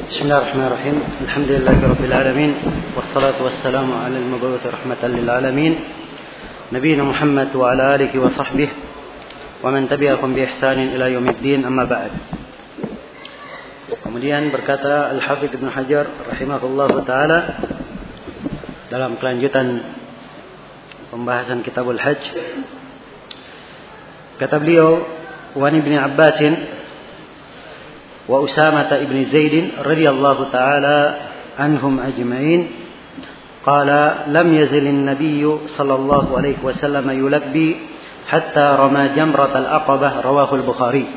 بسم الله الرحمن الرحيم. الحمد لله رب العالمين، والصلاة والسلام على المبعوث رحمة للعالمين نبينا محمد وعلى آله وصحبه ومن تبعهم بإحسان إلى يوم الدين. أما بعد. Kemudian berkata Al-Hafidz Ibnu Hajar rahimahullahu taala dalam kelanjutan pembahasan Kitabul Hajj, kata beliau, wa Ibnu Abbasin wa Usamah ibn Zaid radhiyallahu ta'ala anhum ajma'in qala lam yazil an-nabiy sallallahu alaihi wasallam yulabbi hatta rama jamrat al-aqabah, rawahu al-Bukhari.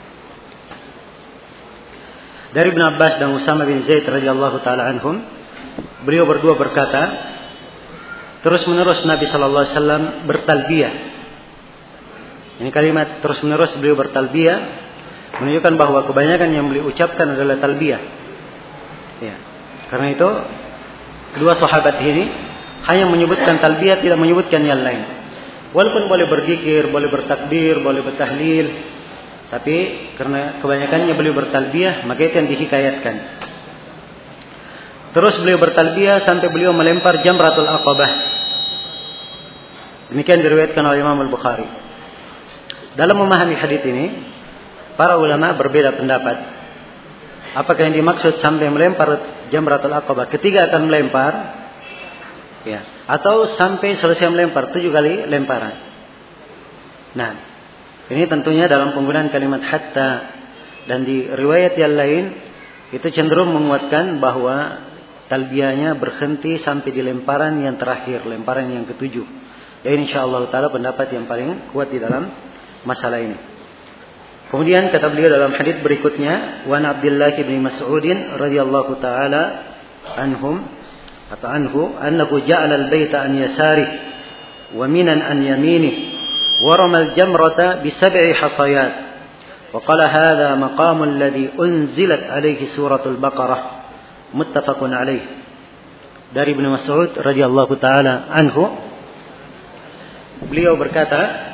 Dari Ibnu Abbas dan Usamah bin Zaid radhiyallahu ta'ala anhum, beliau berdua berkata, terus menerus Nabi sallallahu alaihi wasallam bertalbiyah. Ini kalimat terus menerus beliau bertalbiyah menunjukkan bahwa kebanyakan yang beliau ucapkan adalah talbiyah. Ya. Karena itu kedua sahabat ini hanya menyebutkan talbiyah, tidak menyebutkan yang lain. Walaupun boleh berzikir, boleh bertakbir, boleh bertahlil, tapi karena kebanyakannya beliau bertalbiyah, maka itu yang dihikayatkan. Terus beliau bertalbiyah sampai beliau melempar jamratul aqabah. Demikian diriwayatkan oleh Imam Al-Bukhari. Dalam memahami hadits ini, para ulama berbeda pendapat. Apakah yang dimaksud sampai melempar jamratul aqabah ketika akan melempar, ya, atau sampai selesai melempar 7 kali lemparan. Nah, ini tentunya dalam penggunaan kalimat hatta, dan di riwayat yang lain itu cenderung menguatkan bahwa talbiyahnya berhenti sampai di lemparan yang terakhir, lemparan yang ke-7. Dan insyaallah taala pendapat yang paling kuat di dalam masalah ini. Kemudian kata beliau dalam hadits berikutnya, wa Abdullah bin Mas'ud radhiyallahu taala anhum atau anhu annahu ja'ala al-baita an yasari wa minan an yamini wa rama al-jamrata bi 7 hasayat wa qala hadha maqam alladhi unzilat alayhi suratul Baqarah, muttafaqun alayh. Dari Ibnu Mas'ud radhiyallahu taala anhu, beliau berkata,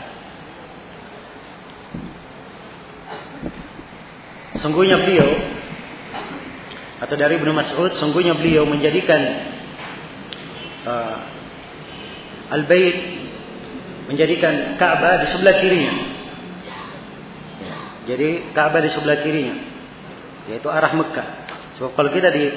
sungguhnya beliau, atau dari Ibnu Mas'ud, sungguhnya beliau menjadikan Al-Bait, menjadikan Ka'bah di sebelah kirinya. Jadi Ka'bah di sebelah kirinya, yaitu arah Mekah. Sebab kalau kita di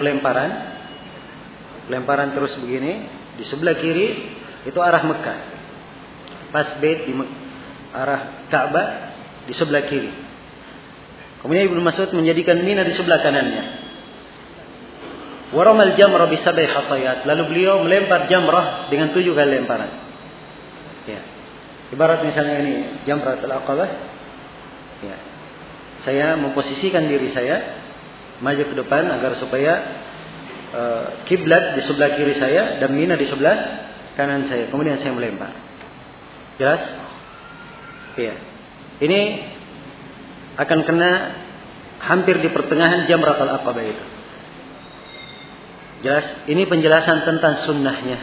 pelemparan terus begini, di sebelah kiri itu arah Mekah. Pas bait di arah Ka'bah di sebelah kiri. Kemudian Ibnu Mas'ud menjadikan Mina di sebelah kanannya. Waramal jamrah bi 7 hasayat. Lalu beliau melempar jamrah dengan 7 kali lemparan. Ya. Ibarat misalnya ini jamratul aqabah. Ya. Saya memposisikan diri saya maju ke depan agar supaya kiblat di sebelah kiri saya dan Mina di sebelah kanan saya. Kemudian saya melempar. Jelas? Ya. Ini akan kena hampir di pertengahan jamratul aqabah itu. Jelas, ini penjelasan tentang sunnahnya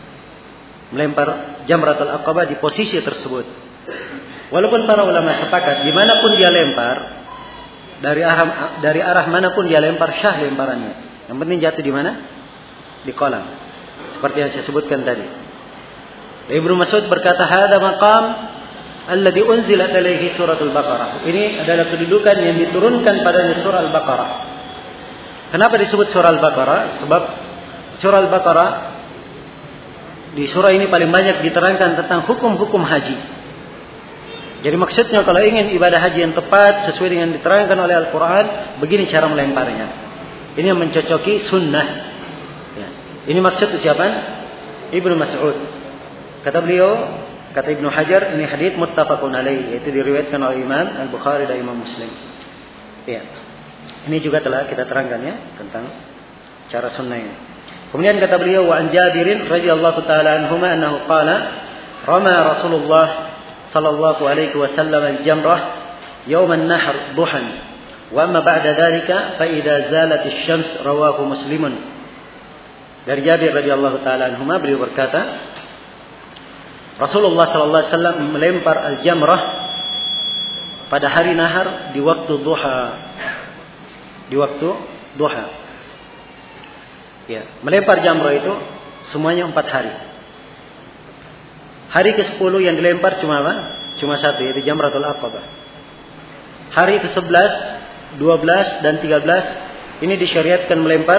melempar jamratul aqabah di posisi tersebut. Walaupun para ulama sepakat dimanapun dia lempar, dari arah manapun dia lempar, syah lemparannya. Yang penting jatuh di mana? Di kolam. Seperti yang saya sebutkan tadi. Ibnu Mas'ud berkata, "Hada maqam alladhi unzilat alaihi suratul Baqarah." Ini adalah kedudukan yang diturunkan padanya surah Al-Baqarah. Kenapa disebut surah Al-Baqarah? Sebab surah Al-Baqarah, di surah ini paling banyak diterangkan tentang hukum-hukum haji. Jadi maksudnya kalau ingin ibadah haji yang tepat sesuai dengan diterangkan oleh Al-Quran, begini cara melemparnya. Ini yang mencocoki sunnah. Ya. Ini maksud ucapan Ibnu Mas'ud. Kata beliau, kata Ibnu Hajar, ini hadits muttafaqun alaih, yaitu diriwayatkan oleh Imam Al-Bukhari dan Imam Muslim. Ya. Ini juga telah kita terangkan ya tentang cara sunnah ini. Kemudian kata beliau, wa an Jabirin radhiyallahu taala anhuma annahu qala rama Rasulullah sallallahu alaihi wasallam al-jamrah yawm an-nahr duhan wa amma ba'da dhalika fa idza zalat asy-syams, rawahu Muslimun. Dari Jabir radhiyallahu taala anhuma, beliau berkata, Rasulullah sallallahu alaihi wasallam melempar al-jamrah pada hari nahar di waktu duha. Di waktu duha. Ya, melempar jamrah itu semuanya 4 hari. Hari ke-10 yang dilempar cuma apa? Cuma satu, yaitu Jamratul Aqabah. Hari ke-11, 12 dan 13 ini disyariatkan melempar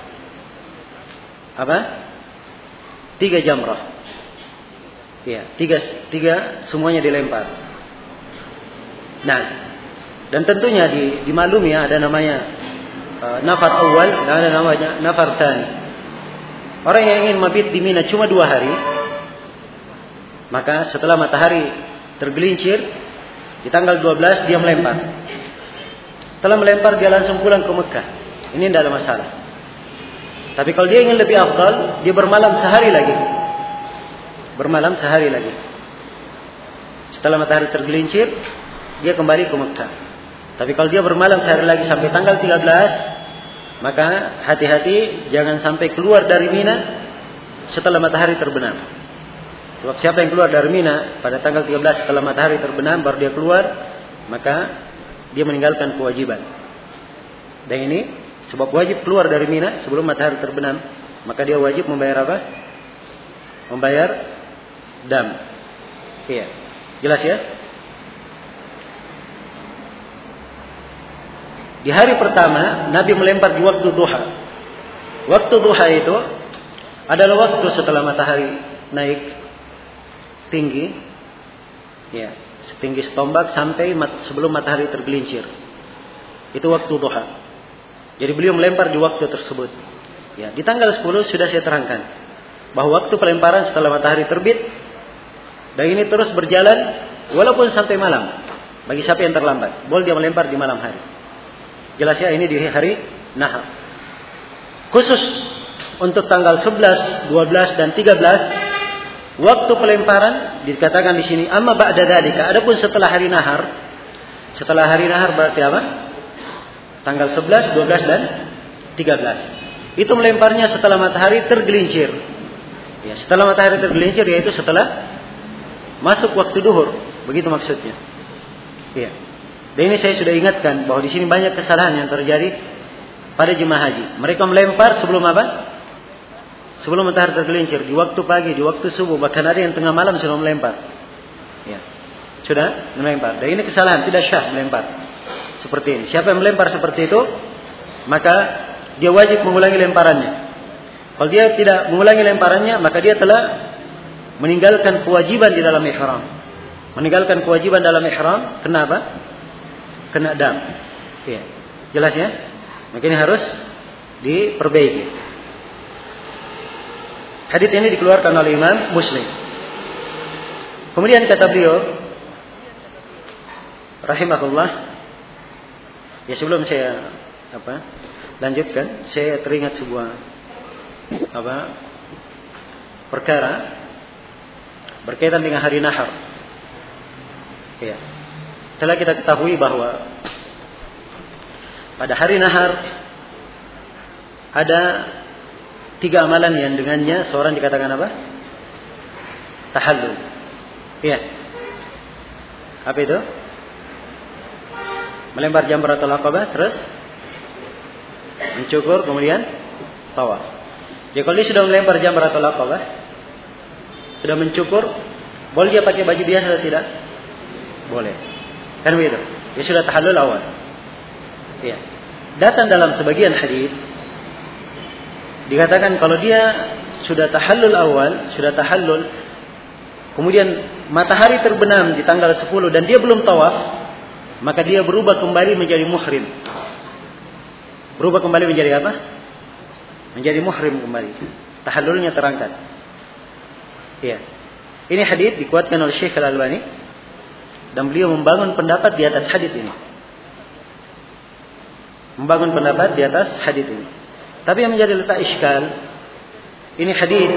apa? 3 jamrah. Ya, 3 semuanya dilempar. Nah, dan tentunya dimaklumi ya, ada namanya nafar awal dan ada namanya nafar tsani. Orang yang ingin mabit di Mina cuma 2 hari, maka setelah matahari tergelincir di tanggal 12 dia melempar. Setelah melempar dia langsung pulang ke Mekah. Ini tidak ada masalah. Tapi kalau dia ingin lebih afdal, dia bermalam sehari lagi. Bermalam sehari lagi. Setelah matahari tergelincir, dia kembali ke Mekah. Tapi kalau dia bermalam sehari lagi sampai tanggal 13, maka hati-hati jangan sampai keluar dari Mina setelah matahari terbenam. Sebab siapa yang keluar dari Mina pada tanggal 13 setelah matahari terbenam baru dia keluar, maka dia meninggalkan kewajiban. Dan ini sebab wajib keluar dari Mina sebelum matahari terbenam, maka dia wajib membayar apa? Membayar dam. Iya. Jelas ya? Di hari pertama Nabi melempar di waktu duha. Waktu duha itu adalah waktu setelah matahari naik tinggi, ya, setinggi setombak sampai sebelum matahari tergelincir. Itu waktu duha. Jadi beliau melempar di waktu tersebut. Ya, di tanggal 10 sudah saya terangkan bahwa waktu pelemparan setelah matahari terbit, dan ini terus berjalan walaupun sampai malam. Bagi siapa yang terlambat, boleh dia melempar di malam hari. Jelas ya, ini di hari Nahar. Khusus untuk tanggal 11, 12 dan 13 waktu pelemparan dikatakan di sini amma ba'da dzalika. Adapun setelah hari Nahar, setelah hari Nahar berarti apa? Tanggal 11, 12 dan 13. Itu melemparnya setelah matahari tergelincir. Ya, setelah matahari tergelincir yaitu setelah masuk waktu duhur. Begitu maksudnya. Ya. Dan ini saya sudah ingatkan bahwa di sini banyak kesalahan yang terjadi pada jemaah haji. Mereka melempar sebelum apa? Sebelum matahari tergelincir, di waktu pagi, di waktu subuh, bahkan ada yang tengah malam sudah melempar. Ya. Sudah melempar. Dan ini kesalahan, tidak syah melempar seperti ini. Siapa yang melempar seperti itu, maka dia wajib mengulangi lemparannya. Kalau dia tidak mengulangi lemparannya, maka dia telah meninggalkan kewajiban di dalam ihram. Meninggalkan kewajiban dalam ihram, kenapa? Kena dam. Ya. Jelas ya? Maka ini harus diperbaiki. Hadits ini dikeluarkan oleh Imam Muslim. Kemudian kata beliau rahimahullah, ya sebelum saya lanjutkan, saya teringat sebuah perkara berkaitan dengan hari Nahar. Ya. Setelah kita ketahui bahwa pada hari Nahar ada 3 amalan yang dengannya seorang dikatakan apa? Tahallul. Iya. Apa itu? Melempar Jamratul Aqabah, terus mencukur, kemudian tawaf. Jadi kalau dia sudah melempar Jamratul Aqabah, sudah mencukur, boleh dia pakai baju biasa atau tidak? Boleh. Kan begitu. Dia sudah tahallul awal. Iya. Datang dalam sebagian hadis dikatakan kalau dia sudah tahallul awal, sudah tahallul, kemudian matahari terbenam di tanggal 10 dan dia belum tawaf, maka dia berubah kembali menjadi muhrim. Berubah kembali menjadi apa? Menjadi muhrim kembali. Tahallulnya terangkat. Iya. Ini hadis dikuatkan oleh Syekh Al-Albani dan beliau membangun pendapat di atas hadis ini. Membangun pendapat di atas hadis ini. Tapi yang menjadi letak iskal, ini hadis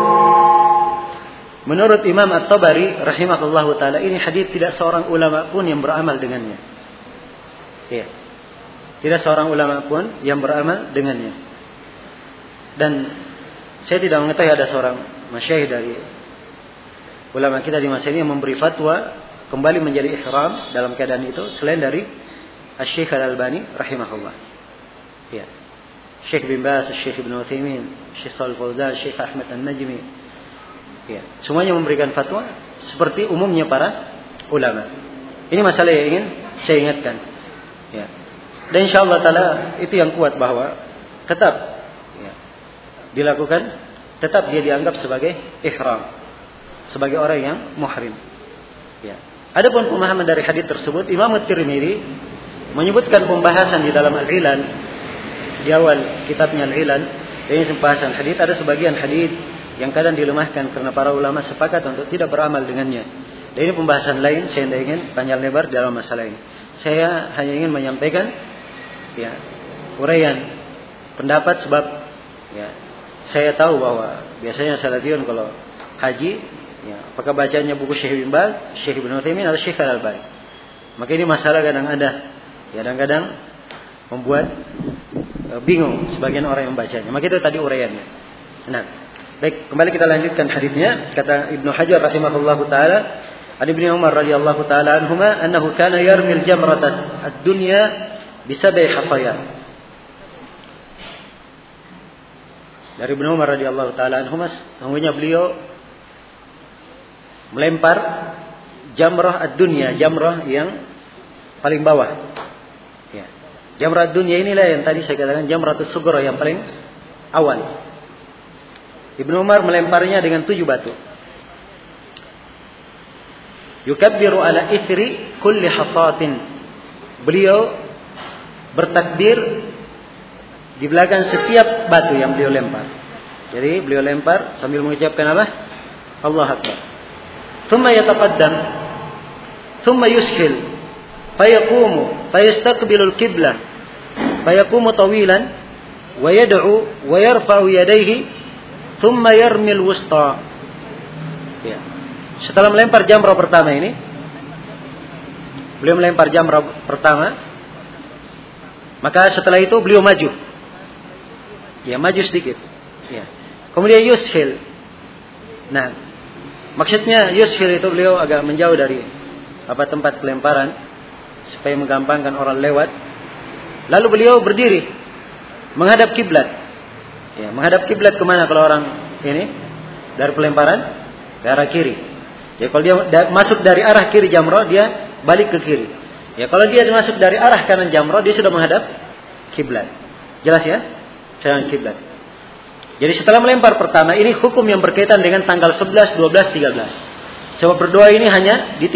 menurut Imam At-Tabari rahimahullahu taala, ini hadis tidak seorang ulama pun yang beramal dengannya. Iya. Tidak seorang ulama pun yang beramal dengannya. Dan saya tidak mengetahui ada seorang masyayikh dari ulama kita di masa ini yang memberi fatwa kembali menjadi ihram dalam keadaan itu selain dari Asy-Syaikh Al-Albani rahimahullah. Ya. Syekh bin Baz, Syekh Ibnu Utsaimin, Syekh Shalih Fauzan, Syekh Ahmad An-Najmi. Ya, semuanya memberikan fatwa seperti umumnya para ulama. Ini masalah yang ingin saya ingatkan. Ya. Dan insyaallah taala itu yang kuat bahwa tetap ya, dilakukan, tetap dia dianggap sebagai ihram, sebagai orang yang muhrim. Ya. Adapun pemahaman dari hadis tersebut, Imam At-Tirmidzi menyebutkan pembahasan di dalam Al-Ilal, di awal kitabnya Al-Ilal, ini pembahasan hadis, ada sebagian hadis yang kadang dilemahkan karena para ulama sepakat untuk tidak beramal dengannya. Dan ini pembahasan lain, saya tidak ingin panjang lebar dalam masalah ini. Saya hanya ingin menyampaikan ya, uraian pendapat sebab ya, saya tahu bahwa biasanya salafiyun kalau haji ya, apakah bacanya buku Syekh bin Baz, Syekh Ibnu Utsaimin atau Syekh Al-Albani. Maka ini masalah kadang ada, ya, kadang-kadang membuat bingung sebagian orang yang membacanya. Maka itu tadi uraiannya. Nah, baik, kembali kita lanjutkan hadisnya. Kata Ibnu Hajar rahimahullahu taala, an Ibnu Umar radhiyallahu taala anhuma annahu kana yarmil jamrat ad-dunya bi sab'i hasayat. Dari Ibnu Umar radhiyallahu taala anhuma, sesungguhnya beliau melempar jamrah ad-dunya, jamrah yang paling bawah. Ya. Jamrah ad-dunya inilah yang tadi saya katakan jamratus sughra, yang paling awal. Ibnu Umar melemparnya dengan 7 batu. Yukabbiru ala ithri kulli hasatin. Beliau bertakbir di belakang setiap batu yang beliau lempar. Jadi beliau lempar sambil mengucapkan apa? Allah Akbar. Thumma yataqaddam, thumma yushkil, fayaqumu, fayastaqbilu al-qiblah, fayaqumu tawilan, wa yad'u, wa yarfa'u yadayhi, thumma yarmil wusta. Ya. Setelah melempar jamrah pertama ini, beliau melempar jamrah pertama, maka setelah itu beliau maju. Ya, maju sedikit. Ya. Kemudian yushil. Nah, maksudnya yushil itu beliau agak menjauh dari tempat pelemparan supaya menggampangkan orang lewat. Lalu beliau berdiri menghadap kiblat. Ya, menghadap kiblat kemana kalau orang ini dari pelemparan ke arah kiri. Ya, kalau dia masuk dari arah kiri jamrah, dia balik ke kiri. Ya, kalau dia masuk dari arah kanan jamrah, dia sudah menghadap kiblat. Jelas ya? Jangan kiblat. Jadi setelah melempar pertama, ini hukum yang berkaitan dengan tanggal 11, 12, 13. Sebab berdoa ini hanya di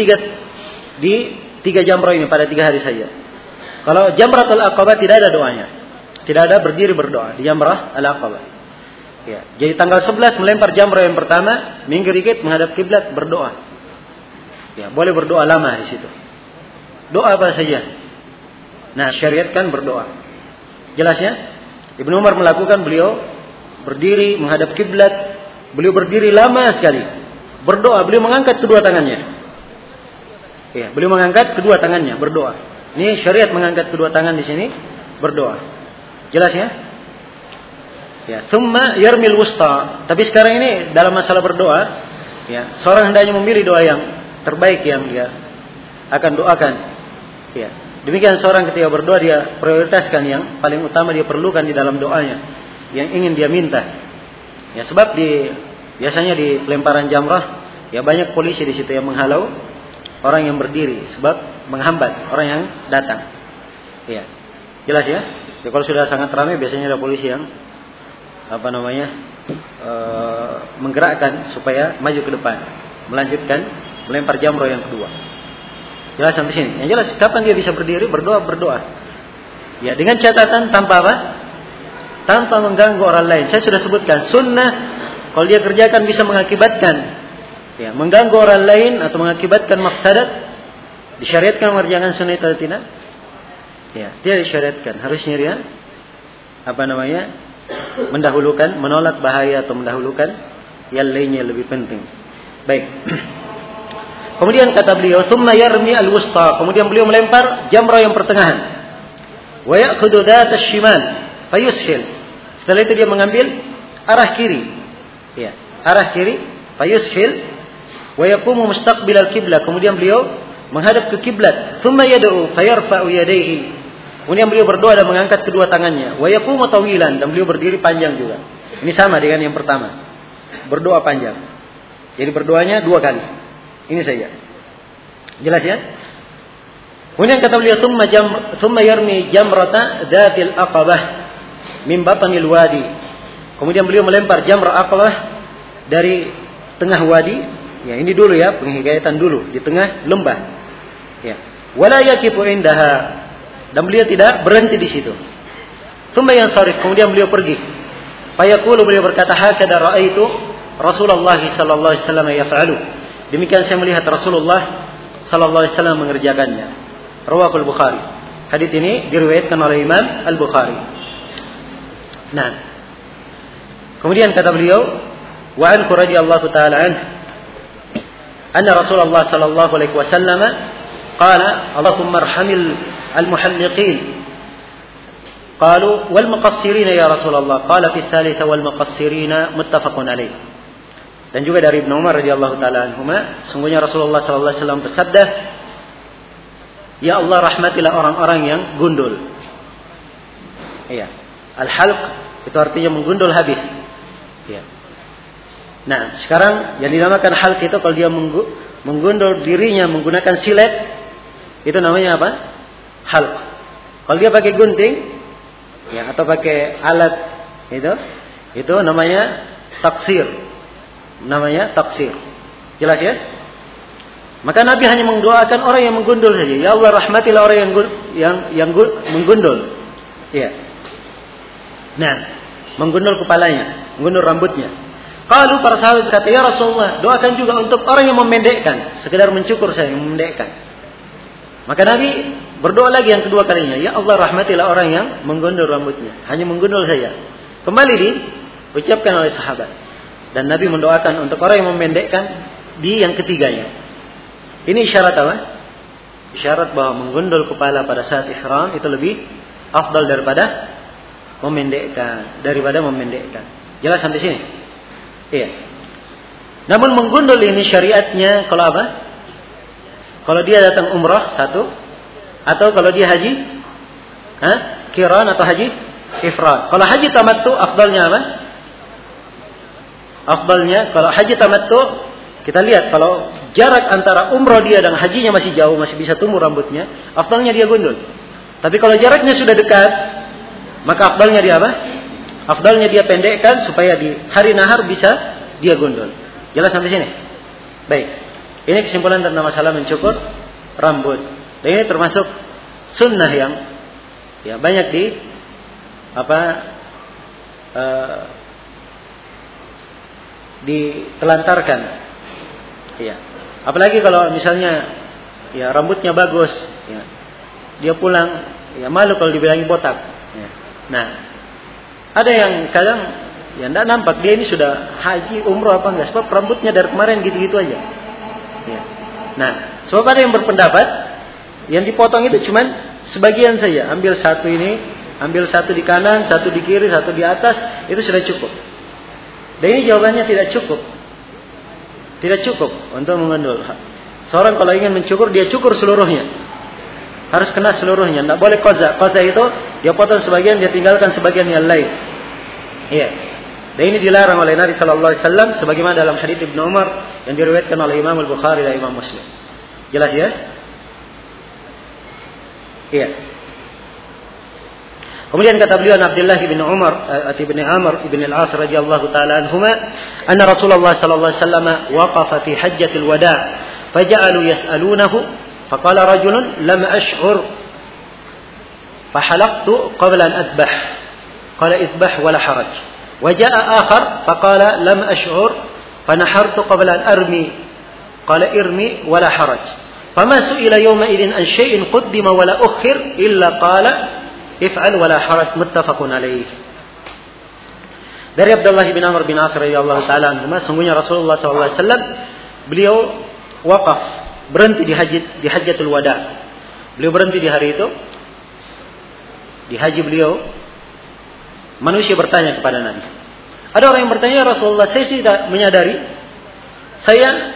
tiga jamrah ini pada 3 hari saja. Kalau Jamratul Aqabah tidak ada doanya. Tidak ada berdiri berdoa di Jamrah Al-Aqabah. Ya, jadi tanggal 11 melempar jamrah yang pertama, minggir dikit menghadap kiblat berdoa. Ya, boleh berdoa lama di situ. Doa apa saja. Nah, syariatkan berdoa. Jelas ya? Ibnu Umar melakukan, beliau berdiri menghadap kiblat, beliau berdiri lama sekali. Berdoa, beliau mengangkat kedua tangannya. Ya, beliau mengangkat kedua tangannya berdoa. Ini syariat mengangkat kedua tangan di sini berdoa. Jelas ya? Ya, thumma yarmil wusta. Tapi sekarang ini dalam masalah berdoa, ya, seorang hendaknya memilih doa yang terbaik yang dia akan doakan. Ya, demikian seorang ketika berdoa dia prioritaskan yang paling utama dia perlukan di dalam doanya, yang ingin dia minta. Ya, sebab biasanya di pelemparan jamrah, ya banyak polisi di situ yang menghalau orang yang berdiri, sebab menghambat orang yang datang. Ya, jelas ya. Ya, kalau sudah sangat ramai biasanya ada polisi yang menggerakkan supaya maju ke depan, melanjutkan melempar jamrah yang kedua. Jelas sampai sini. Yang jelas kapan dia bisa berdiri berdoa. Ya, dengan catatan tanpa apa? Tanpa mengganggu orang lain. Saya sudah sebutkan sunnah kalau dia kerjakan bisa mengakibatkan mengganggu orang lain atau mengakibatkan mafsadat. Disyariatkan mengerjakan sunnah itu atau tidak? Ya, dia disyariatkan. Harusnya dia mendahulukan, menolak bahaya atau mendahulukan yang lainnya lebih penting. Baik. Kemudian kata beliau, "Tsumma yarmi al-wusta." Kemudian beliau melempar jamrah yang pertengahan. Wa ya'khudhu dhat asy-shimal fayushil. Setelah itu dia mengambil arah kiri. Ya, arah kiri, fayushil wa yaqumu mustaqbil al-qiblah. Kemudian beliau menghadap ke kiblat. "Tsumma yad'u fayarfa'u yadayhi." Kemudian beliau berdoa dan mengangkat kedua tangannya. Wa yaqumu tawilan, dan beliau berdiri panjang juga. Ini sama dengan yang pertama. Berdoa panjang. Jadi berdoanya 2 kali. Ini saja. Jelas ya? Kemudian kata beliau, thumma yarmi jamrata dzatil aqabah min batnil wadi. Kemudian beliau melempar jamrah aqabah dari tengah wadi. Ya, ini dulu ya, penghikayatan dulu di tengah lembah. Ya. Wala yaqifu indaha. Dan beliau tidak berhenti di situ. Thumma yansarif, kemudian beliau pergi. Fayaqulu, beliau berkata, hakada ra'aitu Rasulullah sallallahu alaihi wasallam yaf'alu. Demikian saya melihat Rasulullah sallallahu alaihi wasallam mengerjakannya. Rawahul Bukhari. Hadis ini diriwayatkan oleh Imam Al-Bukhari. Nah. Kemudian kata beliau, wa anhu radhiyallahu ta'ala anhu anna Rasulullah sallallahu alaihi wasallam qala Allahumma arhamil المحلقين قالوا والمقصرين يا رسول الله قال في الثالثة والمقصرين متفق عليه. Dan juga dari Ibnu Umar radhiyallahu taala anhuma, sungguhnya Rasulullah sallallahu alaihi wasallam bersabda, ya Allah rahmatilah orang-orang yang gundul. Iya. Al-halq itu artinya menggundul habis. Iya. Nah, sekarang yang dinamakan halq itu kalau dia menggundul dirinya menggunakan silet, itu namanya apa? Halq. Kalau dia pakai gunting, ya, atau pakai alat itu namanya taksir. Namanya taksir. Jelas ya? Maka Nabi hanya mendoakan orang yang menggundul saja. Ya Allah rahmatilah orang yang menggundul. Ya. Nah, menggundul kepalanya, menggundul rambutnya. Kalau para sahabat kata, ya Rasulullah, doakan juga untuk orang yang memendekkan, sekedar mencukur saja, memendekkan. Maka Nabi berdoa lagi yang kedua kalinya. Ya Allah rahmatilah orang yang menggundul rambutnya. Hanya menggundul saja. Kembali diucapkan oleh sahabat. Dan Nabi mendoakan untuk orang yang memendekkan di yang ketiganya. Ini isyarat apa? Isyarat bahwa menggundul kepala pada saat ihram itu lebih afdal daripada memendekkan. Jelas sampai sini? Iya. Namun menggundul ini syariatnya kalau apa? Kalau dia datang umrah satu, atau kalau dia haji qiran atau haji ifrad. Kalau haji tamattu afdalnya apa? Afdalnya kalau haji tamattu, kita lihat kalau jarak antara umrah dia dan hajinya masih jauh, masih bisa tumbuh rambutnya, afdalnya dia gundul. Tapi kalau jaraknya sudah dekat, maka afdalnya dia apa? Afdalnya dia pendekkan supaya di hari nahar bisa dia gundul. Jelas sampai sini? Baik. Ini kesimpulan tentang masalah mencukur rambut. Dan ini termasuk sunnah yang ya banyak ditelantarkan. Ya. Apalagi kalau misalnya ya rambutnya bagus, ya. Dia pulang ya malu kalau dibilangi botak. Ya. Nah, ada yang kadang ya tidak nampak dia ini sudah haji umrah apa enggak, sebab rambutnya dari kemarin gitu-gitu aja. Ya. Nah, sebab ada yang berpendapat yang dipotong itu cuman sebagian saja, ambil satu ini, ambil satu di kanan, satu di kiri, satu di atas, itu sudah cukup. Dan ini jawabannya tidak cukup. Tidak cukup untuk menggundul. Seorang kalau ingin mencukur, dia cukur seluruhnya. Harus kena seluruhnya, tidak boleh qaza. Qaza itu dia potong sebagian, dia tinggalkan sebagian yang lain. Iya. Dan ini dilarang oleh Nabi sallallahu alaihi wasallam sebagaimana dalam hadits Ibnu Umar yang diriwayatkan oleh Imam Al-Bukhari dan Imam Muslim. Jelas ya? Iya. Kemudian kata beliau Abdullah bin Umar bin Amr bin Al-As radhiyallahu taala anhuma, anna Rasulullah sallallahu alaihi wasallam waqafa fi hajjatil wada' faja'alu yas'alunahu faqala rajulun lam ash'ur fahalaqtu qabla an adbah qala idbah wala haraj. وجاء آخر فقال لم أشعر فنحرت قبل أن أرمي قال ارمي ولا حرج فما سئل يومئذ عن شيء قدم ولا أخر إلا قال افعل ولا حرج متفق عليه. Dari Abdullah bin Amr bin As radhiyallahu taala anhu, sungguhnya Rasulullah sallallahu alaihi wasallam beliau waqaf, berhenti di Hajjatul Wada. Beliau berhenti di hari itu. Di haji beliau, manusia bertanya kepada Nabi. Ada orang yang bertanya, Rasulullah, saya tidak menyadari saya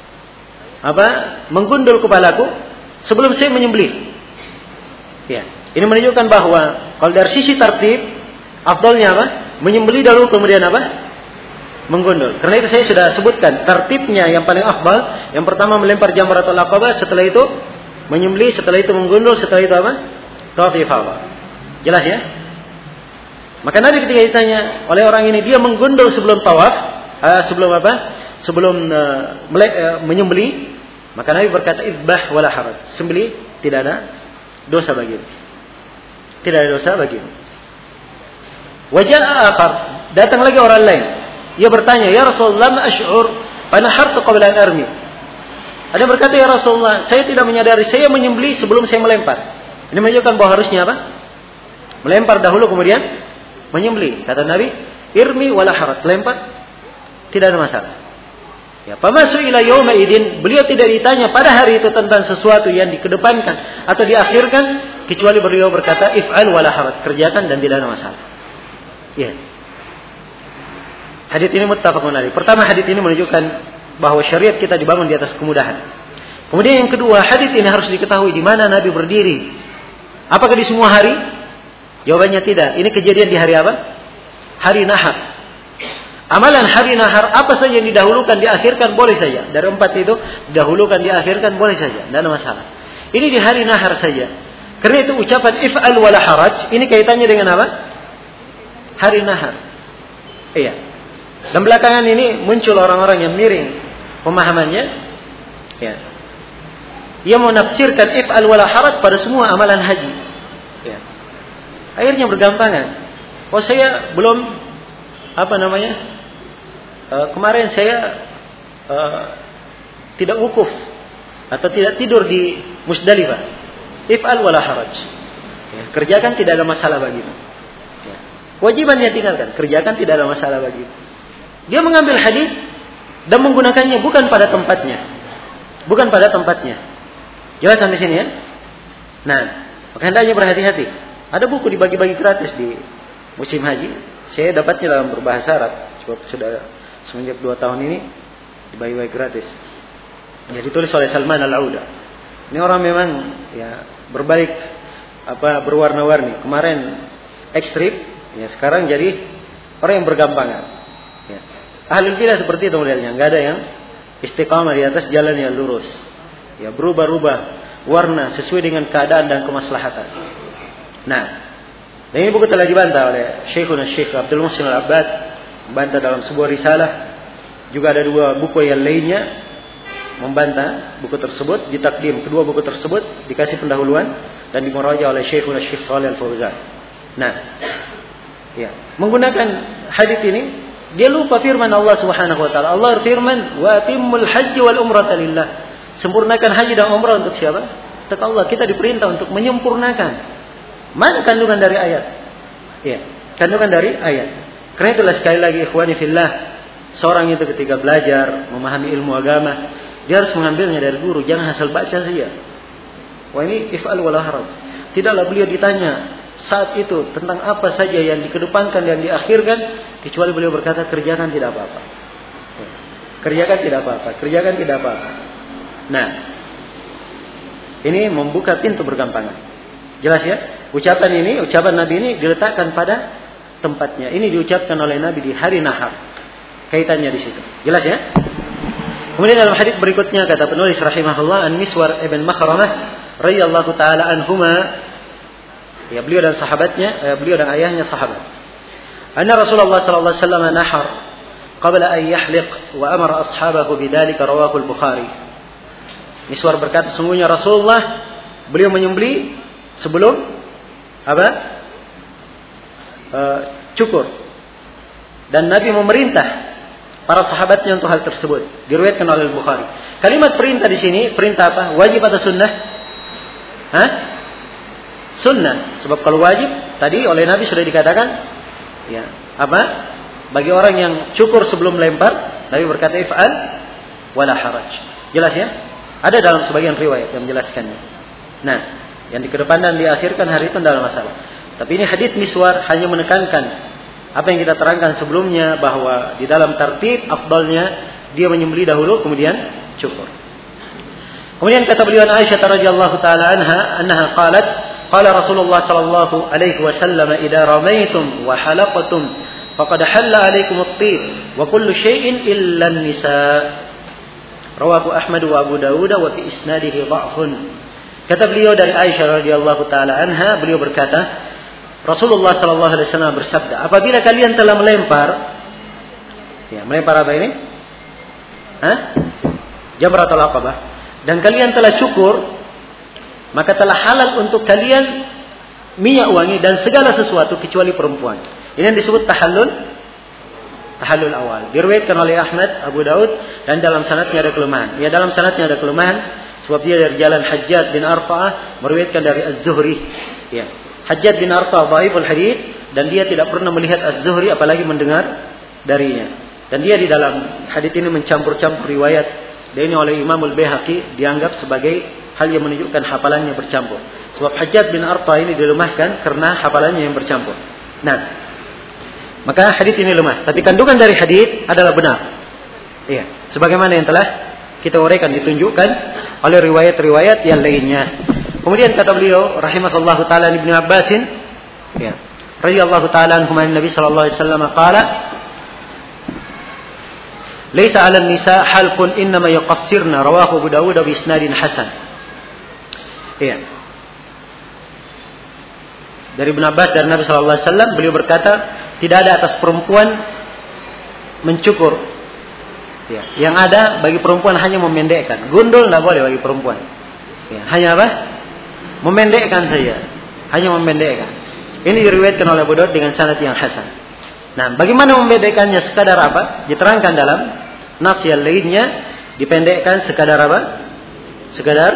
menggundul kepalaku sebelum saya menyembelih. Ya. Ini menunjukkan bahwa kalau dari sisi tertib, afdalnya apa? Menyembelih dahulu kemudian apa? Menggundul. Karena itu saya sudah sebutkan tertibnya yang paling afdal. Yang pertama melempar jamratul aqabah, setelah itu menyembelih, setelah itu menggundul, setelah itu apa? Tawaf ifadah. Jelas ya? Maka Nabi ketika ditanya oleh orang ini, dia menggundul sebelum tawaf, sebelum apa? Sebelum menyembelih, maka Nabi berkata idbah wala haraj. Sembelih, tidak ada dosa bagimu. Tidak ada dosa bagimu. Wajah akhar, datang lagi orang lain. Dia bertanya, ya Rasulullah, ma ash'ur fanahartu qabla an armi. Ada berkata, ya Rasulullah, saya tidak menyadari, saya menyembelih sebelum saya melempar. Ini menunjukkan bahwa harusnya apa? Melempar dahulu kemudian menyembelih. Kata Nabi, irmi wala harat, lempar, tidak ada masalah. Ya, pamasu ila yauma idin, beliau tidak ditanya pada hari itu tentang sesuatu yang dikedepankan atau diakhirkan, kecuali beliau berkata if'al wala harat, kerjakan dan tidak ada masalah. Ya. Hadits ini muttafaqun alaih. Pertama, hadits ini menunjukkan bahwa syariat kita dibangun di atas kemudahan. Kemudian yang kedua, hadits ini harus diketahui di mana Nabi berdiri. Apakah di semua hari? Jawabannya tidak. Ini kejadian di hari apa? Hari Nahar. Amalan hari Nahar, apa saja yang didahulukan, diakhirkan, boleh saja. Dari 4 itu, didahulukan, diakhirkan, boleh saja. Tidak ada masalah. Ini di hari Nahar saja. Karena itu ucapan if'al wala haraj, ini kaitannya dengan apa? Hari Nahar. Iya. Dan belakangan ini muncul orang-orang yang miring pemahamannya. Ya. Ia mau menafsirkan if'al wala haraj pada semua amalan haji. Ya. Akhirnya bergampangan. Oh, saya belum kemarin saya tidak wukuf atau tidak tidur di Musdalifah. If'al wala haraj. Ya, kerjakan, tidak ada masalah bagimu. Ya. Kewajibannya tinggalkan, kerjakan, tidak ada masalah bagimu. Dia mengambil hadis dan menggunakannya bukan pada tempatnya. Bukan pada tempatnya. Jelas sampai sini ya? Nah, maka hendaknya berhati-hati. Ada buku dibagi-bagi gratis di musim haji. Saya dapatnya dalam berbahasa Arab. Sebab sudah semenjak 2 tahun ini dibagi-bagi gratis. Ya, ditulis oleh Salman Al-Auda. Ini orang memang ya berbalik berwarna-warni. Kemarin ekstrim, ya sekarang jadi orang yang bergampangan. Ya. Ahlul bidah seperti itu modelnya, enggak ada yang istiqamah di atas jalan yang lurus. Ya, berubah-ubah warna sesuai dengan keadaan dan kemaslahatan. Nah, dan ini buku telah dibantah oleh Syekh Abdul Muhsin Al-Abbad, membantah dalam sebuah risalah. Juga ada 2 buku yang lainnya membantah buku tersebut, ditakdim kedua buku tersebut, dikasih pendahuluan dan dimuraja oleh Syekh Shalih Al-Fauzan. Nah, ya, menggunakan hadis ini, dia lupa firman Allah Subhanahu wa taala. Allah firman, "Wa atimmul haji wal umrata lillah." Sempurnakan haji dan umrah untuk siapa? Untuk Allah. Kita diperintah untuk menyempurnakan. Mana kandungan dari ayat? Ya, kandungan dari ayat. Karena itulah sekali lagi ikhwani fillah, seorang itu ketika belajar memahami ilmu agama, dia harus mengambilnya dari guru, jangan asal baca saja. Wah, ini if'al wala haraj. Tidaklah beliau ditanya saat itu tentang apa saja yang dikedepankan dan diakhirkan, kecuali beliau berkata kerjakan, tidak apa-apa. Kerjakan, tidak apa-apa. Kerjakan, tidak apa-apa. Nah, ini membuka pintu bergampangan. Jelas ya? Ucapan Nabi ini diletakkan pada tempatnya. Ini diucapkan oleh Nabi di hari Nahar. Kaitannya di situ. Jelas ya? Kemudian dalam hadis berikutnya kata penulis rahimahullah, An-Miswar ibn Makhramah radhiyallahu taala anhuma, ya beliau dan sahabatnya, beliau dan ayahnya sahabat. Anna Rasulullah sallallahu alaihi wasallam nahar qabla an yahliq wa amara ashabahu bidzalika, rawahu al-Bukhari. Miswar berkata, sungguhnya Rasulullah beliau menyembelih sebelum cukur. Dan Nabi memerintah para sahabatnya untuk hal tersebut. Diriwayatkan oleh Al-Bukhari. Kalimat perintah di sini, perintah apa? Wajib atau sunnah? Sunnah. Sebab kalau wajib, tadi oleh Nabi sudah dikatakan, ya, bagi orang yang cukur sebelum lempar, Nabi berkata if'al wala haraj. Jelas ya? Ada dalam sebagian riwayat yang menjelaskannya. Nah, yang dikedepankan dan diakhirkan hari itu tidak ada masalah. Tapi ini hadits Miswar hanya menekankan apa yang kita terangkan sebelumnya, bahwa di dalam tartib afdalnya dia menyembelih dahulu kemudian cukur. Kemudian kata beliau Aisyah radhiyallahu taala anha qalat qala Rasulullah sallallahu alaihi wasallam idza ramaitum wa halaqtum faqad halla alaikum at-tib wa kullu syai'in illa an-nisa. Rawahu Ahmad wa Abu Dawud wa fi isnadihi dha'fun. Kata beliau dari Aisyah radhiyallahu taala anha, beliau berkata, Rasulullah sallallahu alaihi wasallam bersabda, apabila kalian telah melempar, ya, melempar apa ini? Jamratul Aqabah, dan kalian telah cukur, maka telah halal untuk kalian minyak wangi dan segala sesuatu kecuali perempuan. Ini yang disebut tahallul awal. Diriwayatkan oleh Ahmad, Abu Daud, dan dalam sanadnya ada kelemahan. Ya, dalam sanadnya ada kelemahan sebab dia dari jalan Hajjaj bin Arfa'ah meriwayatkan dari Az-Zuhri. Ya. Hajjaj bin Arfa'ah dhaiful hadits dan dia tidak pernah melihat Az-Zuhri apalagi mendengar darinya. Dan dia di dalam hadits ini mencampur-campur riwayat. Dan ini oleh Imam Al-Baihaqi dianggap sebagai hal yang menunjukkan hafalannya bercampur. Sebab Hajjaj bin Arfa'ah ini dilemahkan karena hafalannya yang bercampur. Nah, maka hadits ini lemah. Tapi kandungan dari hadits adalah benar. Iya, sebagaimana yang telah kita uraikan, ditunjukkan oleh riwayat-riwayat yang lainnya. Kemudian kata beliau rahimahullahu taala Ibnu Abbasin, ya, radhiyallahu taala anhu an Nabi sallallahu alaihi wasallam qala, "Laisa 'alan nisa halqun innama yuqassirna." Rawahu Abu Dawud bi isnadin hasan. Iya. Dari Ibnu Abbas dari Nabi sallallahu alaihi wasallam, beliau berkata, tidak ada atas perempuan mencukur. Ya, yang ada bagi perempuan hanya memendekkan. Gundul tidak boleh bagi perempuan. Ya, hanya apa? Memendekkan saja. Hanya memendekkan. Ini diriwayatkan oleh Abu Daud dengan sanad yang hasan. Nah, bagaimana memendekkannya sekadar apa? Diterangkan dalam nas yang lainnya, dipendekkan sekadar apa? Sekadar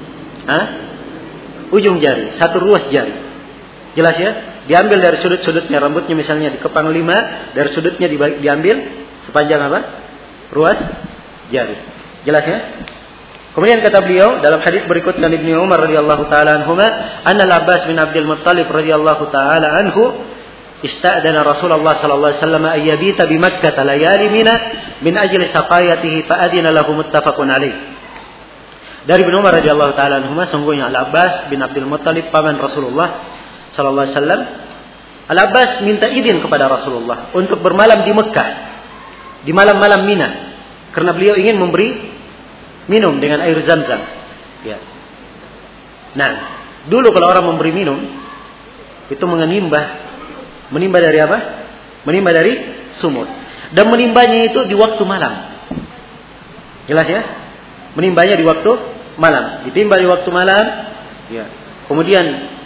ujung jari, satu ruas jari. Jelas ya? Diambil dari sudut-sudutnya, rambutnya misalnya dikepang 5, dari sudutnya diambil sepanjang apa? Ruas jari. Jelas ya? Kemudian kata beliau dalam hadis berikutnya Ibnu Umar radhiyallahu taala anhuma, anna Al-Abbas bin Abdul Muttalib radhiyallahu taala anhu ista'dana Rasulullah sallallahu alaihi wasallam ay yabita bi Makkah layali mina min ajli saqayatihi fa adina lahu muttafaqun alaih. Dari Ibnu Umar radhiyallahu taala anhuma, sungguhnya Al-Abbas bin Abdul Muttalib paman Rasulullah sallallahu alaihi wasallam, Al-Abbas minta izin kepada Rasulullah untuk bermalam di Mekah di malam-malam Mina, karena beliau ingin memberi minum dengan air Zam-Zam. Ya. Nah, dulu kalau orang memberi minum itu menimbah dari apa? Menimbah dari sumur. Dan menimbahnya itu di waktu malam. Jelas ya? Menimbahnya di waktu malam. Ditimbah di waktu malam. Ya. Kemudian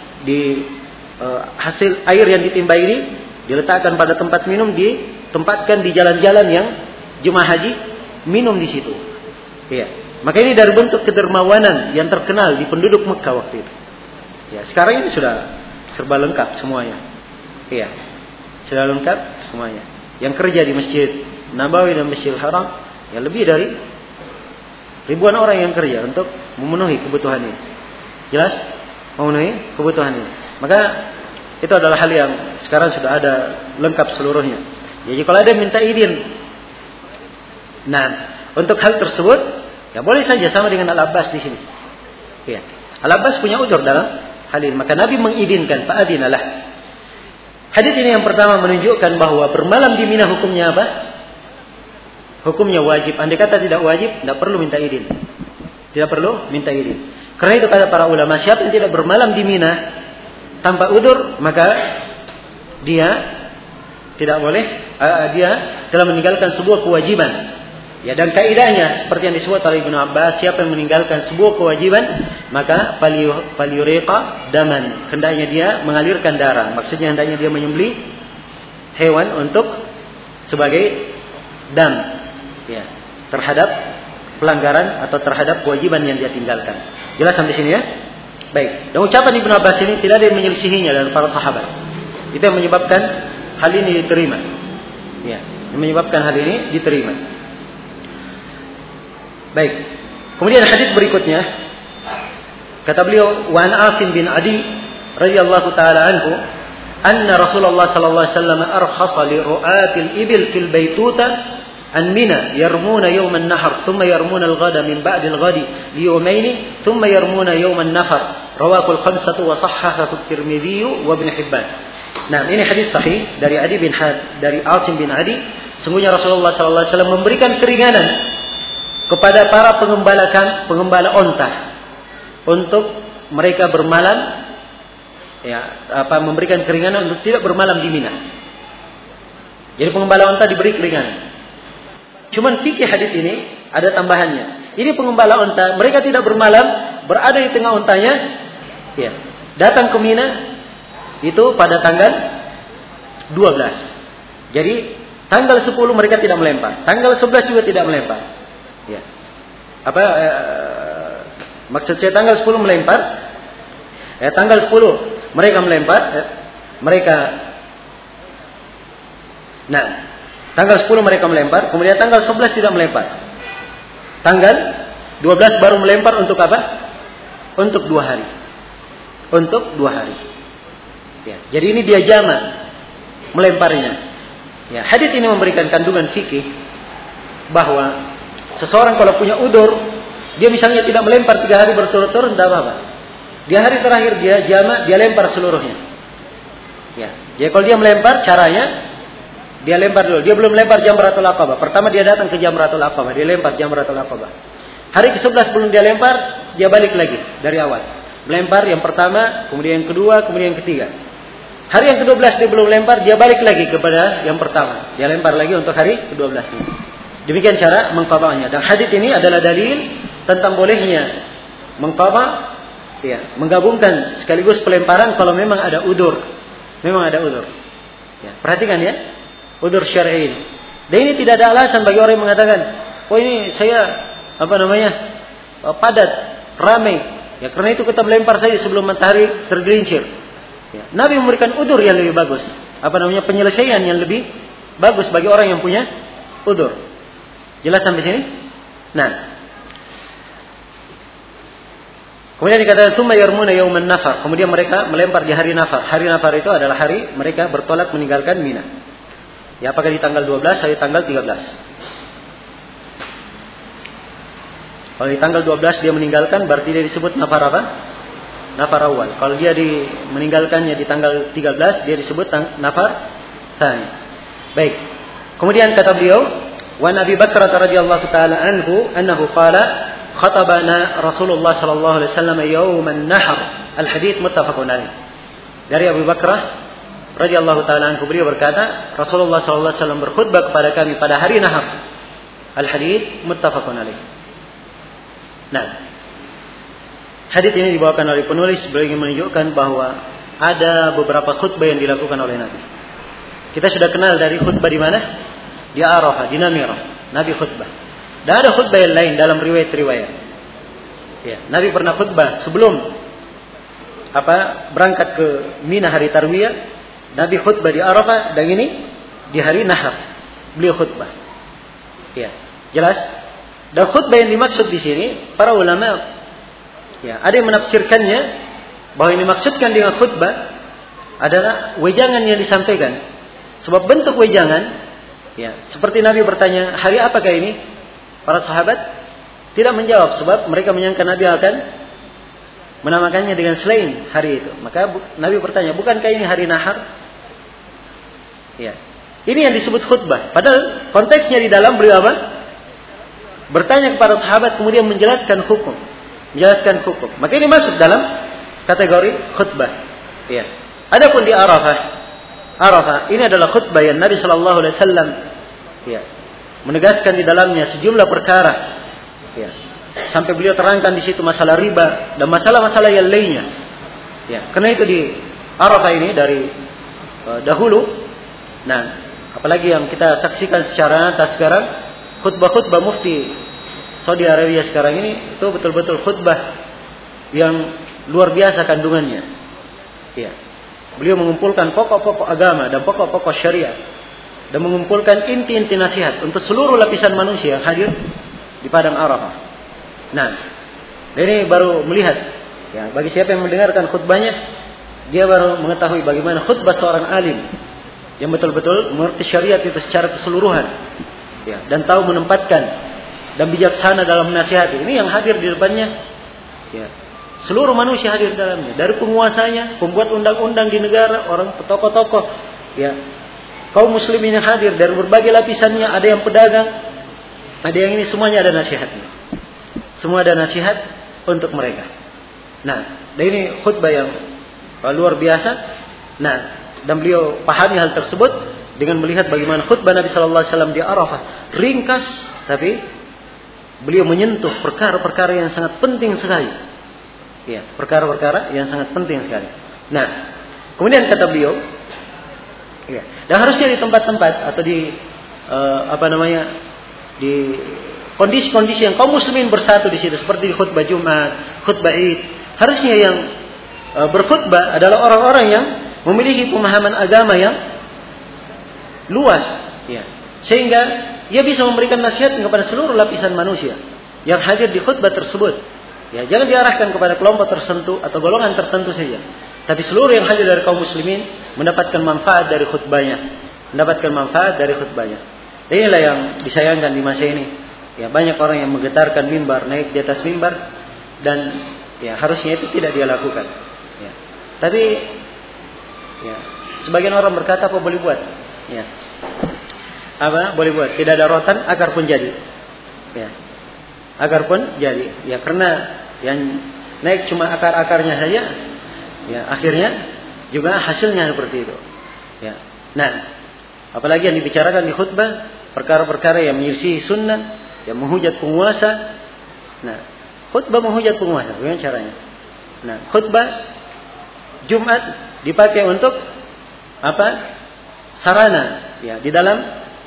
hasil air yang ditimbah ini diletakkan pada tempat minum, ditempatkan di jalan-jalan yang jemaah haji minum di situ. Ya. Maka ini dari bentuk kedermawanan yang terkenal di penduduk Mekah waktu itu. Ya, sekarang ini sudah serba lengkap semuanya. Iya. Sudah lengkap semuanya. Yang kerja di Masjid Nabawi dan Masjidil Haram, ya lebih dari ribuan orang yang kerja untuk memenuhi kebutuhan ini. Jelas? Memenuhi kebutuhan ini. Maka itu adalah hal yang sekarang sudah ada lengkap seluruhnya. Jadi kalau ada yang minta izin, nah untuk hal tersebut, ya boleh saja sama dengan Al-Abbas di sini. Ya. Al-Abbas punya ujur dalam hal ini. Maka Nabi mengizinkan, fa'adinalah. Hadis ini yang pertama menunjukkan bahwa bermalam di Mina hukumnya apa? Hukumnya wajib. Andai kata tidak wajib, tidak perlu minta izin. Tidak perlu minta izin. Karena itu kata para ulama, siapa yang tidak bermalam di Mina tanpa udzur, maka dia tidak boleh, dia telah meninggalkan sebuah kewajiban. Ya, dan kaidahnya seperti yang disebut oleh Ibnu Abbas, siapa yang meninggalkan sebuah kewajiban, maka falyuriqa daman, hendaknya dia mengalirkan darah. Maksudnya hendaknya dia menyembelih hewan untuk sebagai dam, ya, terhadap pelanggaran atau terhadap kewajiban yang dia tinggalkan. Jelas sampai sini ya? Baik. Dan ucapan Ibnu Abbas ini tidak ada yang menyelisihinya dari para sahabat. Itu yang menyebabkan hal ini diterima. Ya, yang menyebabkan hal ini diterima. Baik. Kemudian hadis berikutnya kata beliau, wa an Asim bin Adi radhiyallahu taala anhu, anna Rasulullah sallallahu alaihi wasallam arkhasa li ru'atil ibil fil baituta an Mina yarmuna yawm an-nahr thumma yarmuna al-ghada min ba'd al-ghadi li yawmayn thumma yarmuna yawm an-nafar Rawahul khamsatu wa sahhahahu Tirmidzi wa Ibnu Hibban. Nah, ini hadis sahih dari Asim bin Adi. Sungguhnya Rasulullah sallallahu alaihi wasallam memberikan keringanan kepada para pengembala onta untuk mereka bermalam, memberikan keringanan untuk tidak bermalam di Mina. Jadi pengembala onta diberi keringanan. Cuman fikih hadis ini ada tambahannya. Ini pengembala onta, mereka tidak bermalam, berada di tengah ontanya, datang ke Mina itu pada tanggal 12. Jadi tanggal 10 mereka tidak melempar, tanggal 11 juga tidak melempar. Maksud saya tanggal 10 melempar, tanggal 10 mereka melempar, tanggal 10 mereka melempar, kemudian tanggal 11 tidak melempar. Tanggal 12 baru melempar untuk apa? Untuk 2 hari. Untuk 2 hari. Jadi ini dia jamak melemparnya. Hadis ini memberikan kandungan fikih bahwa seseorang kalau punya udur, dia misalnya tidak melempar 3 hari berturut-turut, tidak apa-apa. Di hari terakhir dia jamak, dia lempar seluruhnya. Jadi kalau dia melempar, caranya dia lempar dulu. Dia belum lempar Jamratul Aqabah. Pertama dia datang ke Jamratul Aqabah, dia lempar Jamratul Aqabah. Hari ke-11 belum dia lempar, dia balik lagi dari awal. Melempar yang pertama, kemudian yang kedua, kemudian yang ketiga. Hari yang ke-12 dia belum lempar, dia balik lagi kepada yang pertama. Dia lempar lagi untuk hari ke-12 ini. Demikian cara mengqadanya. Dan hadis ini adalah dalil tentang bolehnya mengqadha, menggabungkan sekaligus pelemparan kalau memang ada udur. Memang ada udur. Perhatikan ya, udur syar'i ini. Dan ini tidak ada alasan bagi orang yang mengatakan, "Oh ini saya padat, ramai. Karena itu kita melempar saja sebelum matahari tergelincir." Nabi memberikan udur yang lebih bagus. Penyelesaian yang lebih bagus bagi orang yang punya udur. Jelas sampai sini? Nah. Kemudian dikatakan summa yarmuna yauman nafar. Kemudian mereka melempar di hari nafar. Hari nafar itu adalah hari mereka bertolak meninggalkan Mina. Apakah di tanggal 12 atau di tanggal 13? Kalau di tanggal 12 dia meninggalkan, berarti dia disebut nafar apa? Nafar awal. Kalau dia meninggalkannya di tanggal 13, dia disebut nafar tsani. Baik. Kemudian kata beliau, wa Abi Bakar radhiyallahu taala anhu annahu qala khatabana Rasulullah sallallahu alaihi wasallam yaum an-nahr. Al-hadits muttafaqun alaih. Dari Abu Bakar radhiyallahu taala anhu, beliau berkata, Rasulullah sallallahu alaihi wasallam berkhutbah kepada kami pada hari nahar. Al-hadits muttafaqun alaih. Nah, hadis ini dibawakan oleh penulis bagi menunjukkan bahwa ada beberapa khutbah yang dilakukan oleh Nabi. Kita sudah kenal dari khutbah di mana? Di Arafah, di Namirah. Nabi khutbah. Dan ada khutbah yang lain dalam riwayat-riwayat. Nabi pernah khutbah sebelum berangkat ke Mina hari Tarwiyah. Nabi khutbah di Arafah, dan ini di hari Nahar. Beliau khutbah. Jelas? Dan khutbah yang dimaksud di sini, para ulama ada yang menafsirkannya bahwa ini maksudkan dengan khutbah adalah wejangan yang disampaikan. Sebab bentuk wejangan, seperti Nabi bertanya, hari apakah ini? Para sahabat tidak menjawab, sebab mereka menyangka Nabi akan menamakannya dengan selain hari itu. Maka Nabi bertanya, bukankah ini hari Nahar? Ini yang disebut khutbah. Padahal konteksnya di dalam beliau bertanya kepada sahabat, kemudian menjelaskan hukum. Maka ini masuk dalam kategori khutbah. Adapun di Arafah ini adalah khutbah yang Nabi sallallahu alaihi wasallam menegaskan di dalamnya sejumlah perkara. Sampai beliau terangkan di situ masalah riba dan masalah-masalah yang lainnya. Karena itu di Arafah ini dari dahulu. Nah, apalagi yang kita saksikan secara nyata sekarang, khutbah-khutbah mufti Saudi Arabia sekarang ini itu betul-betul khutbah yang luar biasa kandungannya. Beliau mengumpulkan pokok-pokok agama dan pokok-pokok syariat dan mengumpulkan inti-inti nasihat untuk seluruh lapisan manusia yang hadir di padang Arafah. Nah, ini baru melihat. Bagi siapa yang mendengarkan khutbahnya, dia baru mengetahui bagaimana khutbah seorang alim yang betul-betul mengerti syariat itu secara keseluruhan, dan tahu menempatkan dan bijaksana dalam menasihati. Ini yang hadir di depannya, Seluruh manusia hadir dalamnya. Dari penguasanya, pembuat undang-undang di negara, orang tokoh-tokoh, ya, kaum muslimin yang hadir dari berbagai lapisannya, ada yang pedagang, ada yang ini, semuanya ada nasihatnya. Semua ada nasihat untuk mereka. Nah, dan ini khutbah yang luar biasa. Nah, dan beliau pahami hal tersebut dengan melihat bagaimana khutbah Nabi sallallahu alaihi wasallam di Arafah, ringkas tapi beliau menyentuh perkara-perkara yang sangat penting sekali. Ya, perkara-perkara yang sangat penting sekali. Nah, kemudian kata beliau, ya, dan harusnya di tempat-tempat atau di di kondisi-kondisi yang kaum muslimin bersatu di situ, seperti di khutbah Jumat, khutbah Id, harusnya yang berkhutbah adalah orang-orang yang memiliki pemahaman agama yang luas, ya, sehingga ia bisa memberikan nasihat kepada seluruh lapisan manusia yang hadir di khutbah tersebut. Ya, jangan diarahkan kepada kelompok tertentu atau golongan tertentu saja. Tapi seluruh yang hadir dari kaum muslimin mendapatkan manfaat dari khutbahnya. Mendapatkan manfaat dari khutbahnya. Dan inilah yang disayangkan di masa ini. Ya, banyak orang yang menggetarkan mimbar, naik di atas mimbar, dan ya harusnya itu tidak dia lakukan. Ya. Tapi ya, sebagian orang berkata apa boleh buat? Ya. Apa boleh buat? Tidak ada rotan, akar pun jadi. Ya. Akar pun jadi, ya, karena yang naik cuma akar-akarnya saja, ya, akhirnya juga hasilnya seperti itu, ya. Nah, apalagi yang dibicarakan di khutbah, perkara-perkara yang menyelisihi sunnah, yang menghujat penguasa. Nah, khutbah menghujat penguasa, bagaimana caranya? Nah, khutbah Jumat dipakai untuk apa? Sarana, ya, di dalam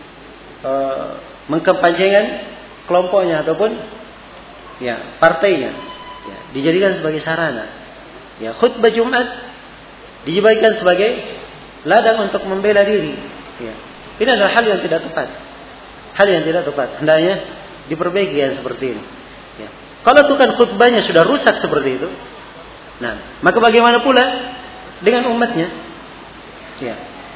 mengkampanyekan kelompoknya ataupun ya partainya, ya, dijadikan sebagai sarana. Ya, khutbah Jumat dijadikan sebagai ladang untuk membela diri. Ya. Ini adalah hal yang tidak tepat. Hal yang tidak tepat. Hendaknya diperbaiki yang seperti ini. Ya. Kalau tukang khutbahnya sudah rusak seperti itu, nah, maka bagaimana pula dengan umatnya? Ya.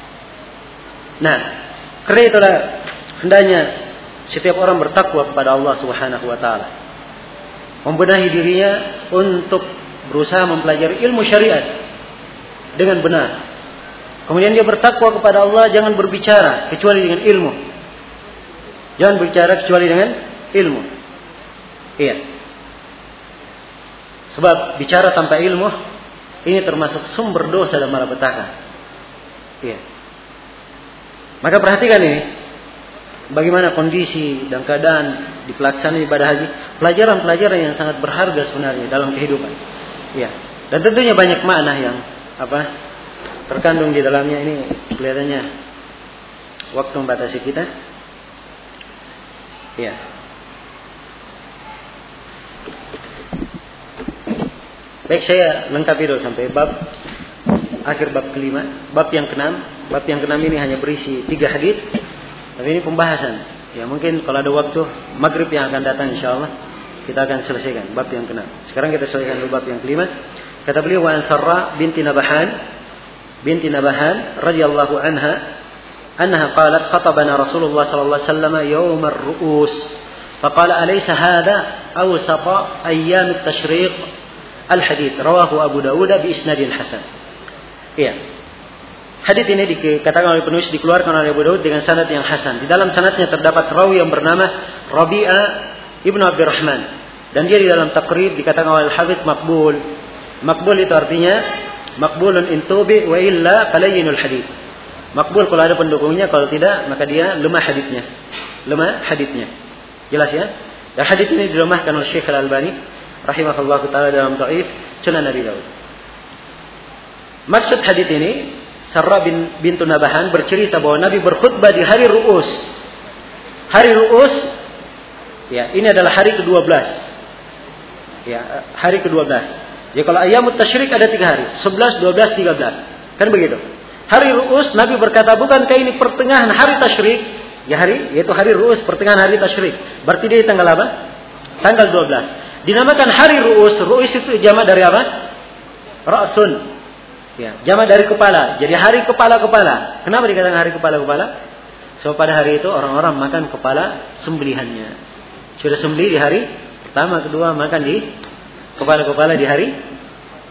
Nah, karena itulah hendaknya setiap orang bertakwa kepada Allah Subhanahu wa taala. Membenahi dirinya untuk berusaha mempelajari ilmu syariat dengan benar. Kemudian dia bertakwa kepada Allah, jangan berbicara kecuali dengan ilmu. Jangan berbicara kecuali dengan ilmu. Iya. Sebab bicara tanpa ilmu ini termasuk sumber dosa dan malapetaka. Iya. Maka perhatikan ini. Bagaimana kondisi dan keadaan di pelaksanaan ibadah haji, pelajaran-pelajaran yang sangat berharga sebenarnya dalam kehidupan. Ya, dan tentunya banyak makna yang terkandung di dalamnya. Ini kelihatannya waktu membatasi kita. Ya. Baik, saya lengkapi dulu sampai akhir bab kelima, bab yang keenam. Bab yang keenam ini hanya berisi 3 hadis. Tapi ini pembahasan. Ya, mungkin kalau ada waktu maghrib yang akan datang insyaallah kita akan selesaikan bab yang keenam. Sekarang kita selesaikan dulu bab yang kelima. Kata beliau, wa Sarra binti Nabahan radhiyallahu anha qalat khatabana Rasulullah sallallahu alaihi wasallam yawm ar-ru'us. Faqala alaysa hadha awsata ayyam at-tashriq? Al-hadits rawahu Abu Dawud bi isnadin hasan. Iya. Hadits ini dikatakan oleh penulis dikeluarkan oleh Abu Dawud dengan sanad yang hasan. Di dalam sanadnya terdapat rawi yang bernama Rabi'ah ibnu Abdurrahman, dan dia di dalam Taqrib dikatakan oleh Al-Hafidz maqbul. Maqbul itu artinya maqbulun in tubi wa illa falayyinul hadits. Maqbul kalau ada pendukungnya, kalau tidak maka dia lemah haditsnya. Lemah haditsnya. Jelas ya? Dan hadits ini dilemahkan oleh Syekh Al-Albani rahimahullahu taala dalam Dhaif Sunan Abi Dawud. Maksud hadits ini, Sarra bintu Nabahan bercerita bahwa Nabi berkhutbah di hari Ru'us. Hari Ru'us, ya, ini adalah hari ke-12. Ya, hari ke-12. Ya, kalau Ayyamut Tasyrik ada 3 hari, 11, 12, 13. Kan begitu. Hari Ru'us, Nabi berkata, bukankah ini pertengahan hari Tasyrik? Ya, yaitu hari Ru'us, pertengahan hari Tasyrik. Berarti dia tanggal apa? Tanggal 12. Dinamakan hari Ru'us. Ru'us itu jamak dari apa? Ra'sun. Ya, jamak dari kepala. Jadi hari kepala-kepala. Kenapa dikatakan hari kepala-kepala? Sebab pada hari itu orang-orang makan kepala sembelihannya. Sudah sembelih di hari pertama, kedua makan di kepala-kepala di hari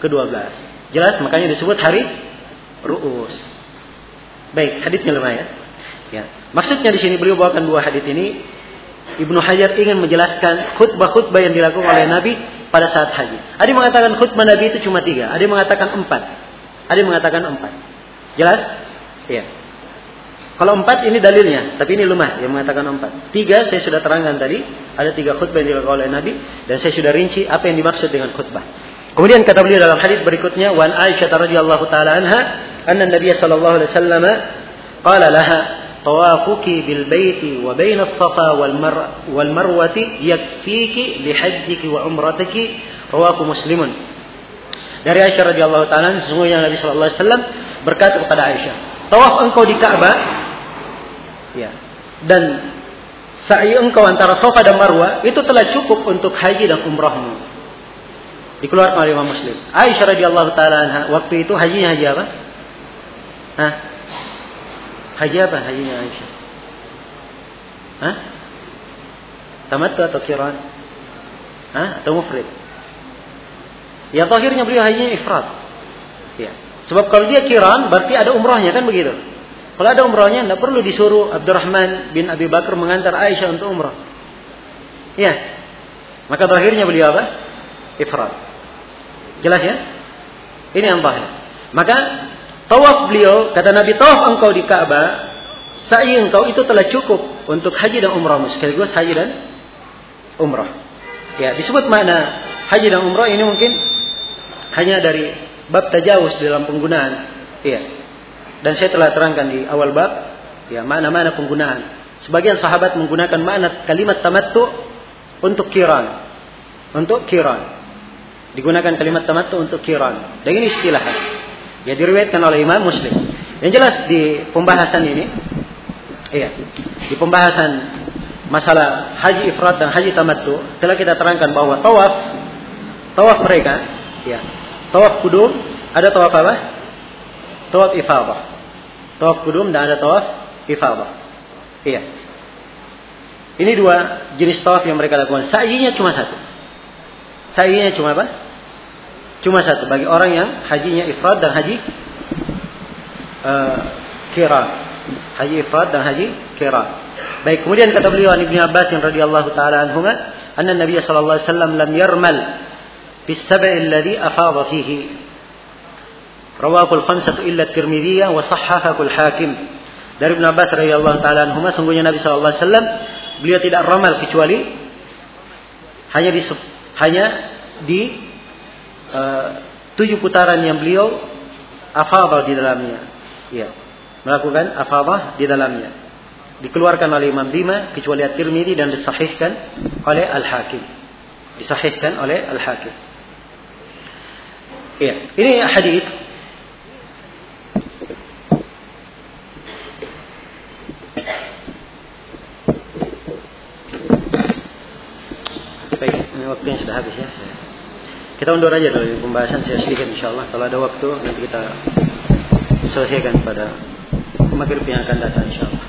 ke-12. Jelas, makanya disebut hari ru'us. Baik, haditsnya lemah ya. Ya. Maksudnya di sini beliau bawakan dua hadits ini. Ibnu Hajar ingin menjelaskan khutbah-khutbah yang dilakukan oleh Nabi pada saat haji. Ada yang mengatakan khutbah Nabi itu cuma 3, ada yang mengatakan 4, ada yang mengatakan 4. Jelas? Ya. Kalau 4 ini dalilnya, tapi ini lemah yang mengatakan 4. 3 saya sudah terangkan tadi, ada 3 khutbah yang dilakukan oleh Nabi dan saya sudah rinci apa yang dimaksud dengan khutbah. Kemudian kata beliau dalam hadits berikutnya, wa an Aisyah radhiyallahu taala anha, anna Nabiy sallallahu alaihi wasallam qala laha tawafuki bil baiti wa baina as-safa wal marwati yakfiki li hajjiki wa umratiki, rawahu Muslimun. Dari Aisyah radhiyallahu taala sesungguhnya Nabi sallallahu alaihi wasallam berkata kepada Aisyah, tawaf engkau di Ka'bah ya, dan sa'i engkau antara Safa dan Marwah itu telah cukup untuk haji dan umrahmu. Dikeluarkan oleh Imam Muslim. Aisyah radhiyallahu taala anha waktu itu hajinya haji apa? Hah? Haji apa hajinya Aisyah? Hah? Tamattu atau qiran? Hah? Atau mufrid? Ya akhirnya beliau hajinya ifrad. Ya. Sebab kalau dia qiran berarti ada umrahnya kan begitu. Kalau ada umrahnya tidak perlu disuruh Abdurrahman bin Abi Bakar mengantar Aisyah untuk umrah. Ya. Maka terakhirnya beliau apa? Ifrad. Jelas ya? Ini yang zahir. Maka tawaf beliau, kata Nabi, tawaf engkau di Ka'bah, sa'i engkau itu telah cukup untuk haji dan umrahmu, sekaligus haji dan umrah. Ya, disebut makna haji dan umrah ini mungkin hanya dari bab tajawuz dalam penggunaan. Iya. Dan saya telah terangkan di awal bab, ya, mana-mana penggunaan. Sebagian sahabat menggunakan makna kalimat tamattu untuk qiran. Untuk qiran. Digunakan kalimat tamattu untuk qiran. Dan ini istilah. Ya, diriwayatkan oleh Imam Muslim. Yang jelas di pembahasan ini, iya, di pembahasan masalah haji ifrad dan haji tamattu telah kita terangkan bahwa tawaf mereka, ya, tawaf kudum, ada tawaf apa? Tawaf ifadah. Tawaf kudum dan ada tawaf ifadah. Iya. Ini dua jenis tawaf yang mereka lakukan. Sa'inya cuma satu. Sa'inya cuma apa? Cuma satu bagi orang yang hajinya ifrad dan haji qiran. Haji ifrad dan haji qiran. Baik, kemudian kata beliau Ibnu Abbas radhiyallahu taala anhuma, anna Nabiy sallallahu alaihi wasallam lam yarmal bis sab'i alladhi afadha fihi. Rawahu al-khamsatu illa at-Tirmidzi wa sahhahahu al-Hakim. Dari Ibnu Abbas radhiyallahu taala anhuma, sungguhnya Nabi sallallahu alaihi wasallam beliau tidak ramal kecuali hanya di 7 putaran yang beliau afadha di dalamnya. Ya, melakukan afadha di dalamnya. Dikeluarkan oleh Imam Bima kecuali At-Tirmidzi dan disahihkan oleh Al-Hakim. Disahihkan oleh Al-Hakim. Ya, ini hadis. Baik, ini waktunya sudah habis ya. Kita undur aja dulu pembahasan saya sedikit insyaallah. Kalau ada waktu nanti kita selesaikan pada maghrib yang akan datang insyaallah.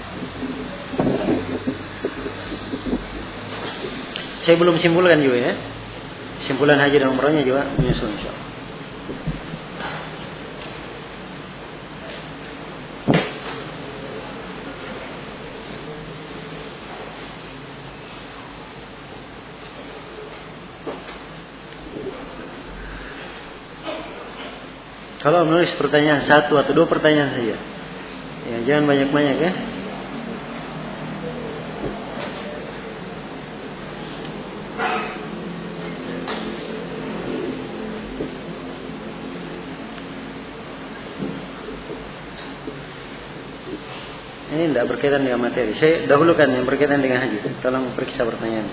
Saya belum simpulkan juga ya. Simpulan haji dan umrahnya juga menyusul insyaallah. Kalau menulis pertanyaan 1 atau 2 pertanyaan saja. Ya, jangan banyak-banyak ya. Ini tidak berkaitan dengan materi. Saya dahulukan yang berkaitan dengan haji. Tolong periksa pertanyaan.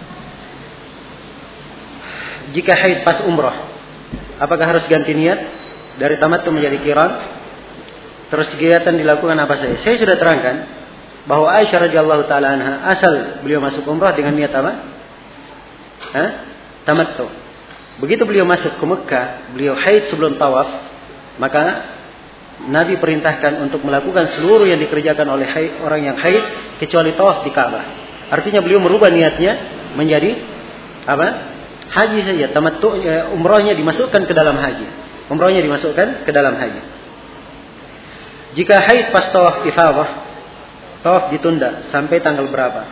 Jika haid pas umrah, apakah harus ganti niat? Dari tamattu menjadi qiran, terus kegiatan dilakukan apa saja. Saya sudah terangkan bahwa Aisyah radhiyallahu taala anha asal beliau masuk umrah dengan niat apa? Tamattu. Begitu beliau masuk ke Mekah, beliau haid sebelum tawaf, maka Nabi perintahkan untuk melakukan seluruh yang dikerjakan oleh orang yang haid kecuali tawaf di Ka'bah. Artinya beliau merubah niatnya menjadi apa? Haji saja, tamattu, umrohnya dimasukkan ke dalam haji. Umrohnya dimasukkan ke dalam haji. Jika haid pas tawaf ifadah, tawaf ditunda sampai tanggal berapa?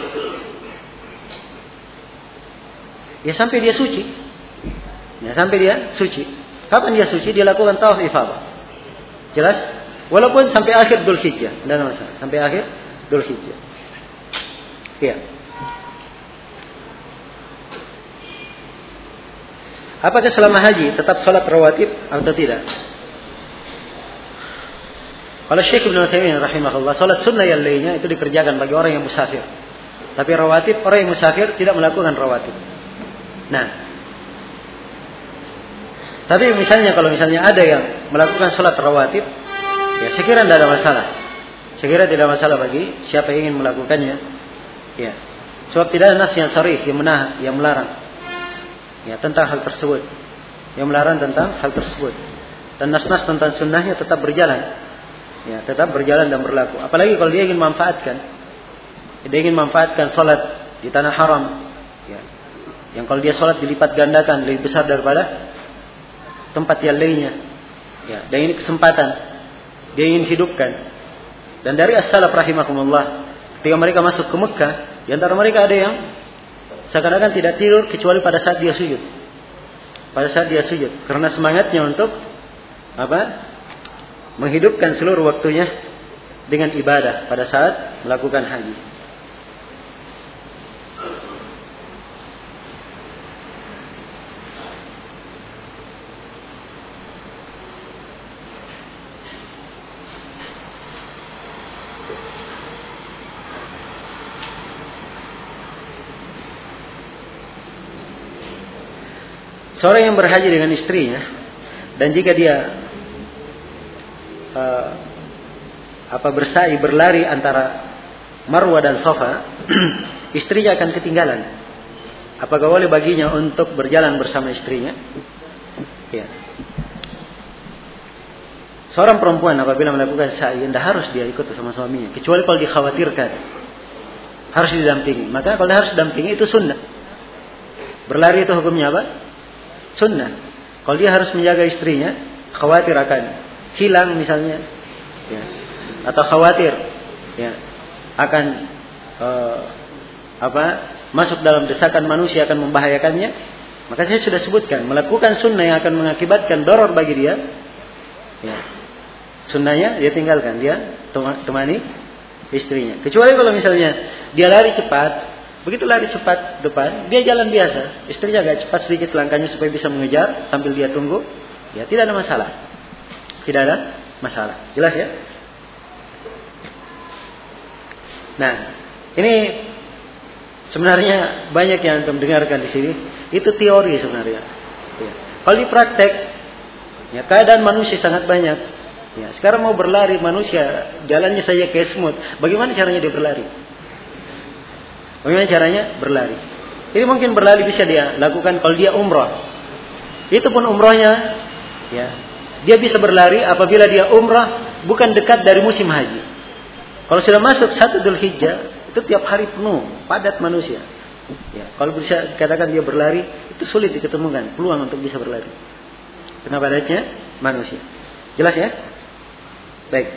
Ya sampai dia suci. Ya sampai dia suci. Kapan dia suci? Dia lakukan tawaf ifadah. Jelas? Walaupun sampai akhir Dzulhijjah, tidak ada masalah. Sampai akhir Dzulhijjah. Iya. Apakah selama haji tetap salat rawatib atau tidak? Kalau Syekh Ibnu Utsaimin rahimahullah, salat sunnah yang lainnya itu dikerjakan bagi orang yang musafir. Tapi rawatib, orang yang musafir tidak melakukan rawatib. Nah, tapi kalau misalnya ada yang melakukan salat rawatib, ya saya kira tidak ada masalah. Saya kira tidak ada masalah bagi siapa yang ingin melakukannya. Ya, sebab tidak ada nas yang sharih yang melarang. Ya, tentang hal tersebut, yang melarang tentang hal tersebut, dan nas-nas tentang sunnahnya tetap berjalan, ya tetap berjalan dan berlaku. Apalagi kalau dia ingin manfaatkan salat di tanah haram, ya, yang kalau dia salat dilipat gandakan lebih besar daripada tempat yang lainnya, ya, dan ini kesempatan dia ingin hidupkan. Dan dari as-salaf rahimakumullah, ketika mereka masuk ke Mekah, di antara mereka ada yang seakan-akan tidak tidur kecuali pada saat dia sujud. Pada saat dia sujud. Karena semangatnya untuk menghidupkan seluruh waktunya dengan ibadah pada saat melakukan haji. Seorang yang berhaji dengan istrinya, dan jika dia berlari antara Marwah dan Safa, istrinya akan ketinggalan. Apakah boleh baginya untuk berjalan bersama istrinya? Ya. Seorang perempuan apabila melakukan sa'i, tidak harus dia ikut bersama suaminya, kecuali kalau dikhawatirkan harus didampingi. Maka kalau harus didampingi itu sunnah. Berlari itu hukumnya apa? Sunnah. Kalau dia harus menjaga istrinya, khawatir akan hilang misalnya, ya, atau khawatir, ya, akan masuk dalam desakan manusia akan membahayakannya, maka saya sudah sebutkan melakukan sunnah yang akan mengakibatkan doror bagi dia, ya, sunnahnya dia tinggalkan, dia temani istrinya. Kecuali kalau misalnya dia lari cepat. Begitu lari cepat depan, dia jalan biasa. Istrinya agak cepat sedikit langkahnya supaya bisa mengejar sambil dia tunggu. Ya, tidak ada masalah. Tidak ada masalah. Jelas ya? Nah, ini sebenarnya banyak yang antum dengarkan di sini. Itu teori sebenarnya. Ya. Kalau di praktek, ya keadaan manusia sangat banyak. Ya, sekarang mau berlari manusia jalannya saja kayak semut. Bagaimana caranya dia berlari? Bagaimana caranya berlari? Ini mungkin berlari bisa dia lakukan kalau dia umrah. Itu pun umrahnya, ya, dia bisa berlari apabila dia umrah bukan dekat dari musim haji. Kalau sudah masuk 1 Dzulhijjah, itu tiap hari penuh, padat manusia. Ya, kalau bisa dikatakan dia berlari, itu sulit diketemukan peluang untuk bisa berlari. Kenapa padatnya manusia? Jelas ya? Baik.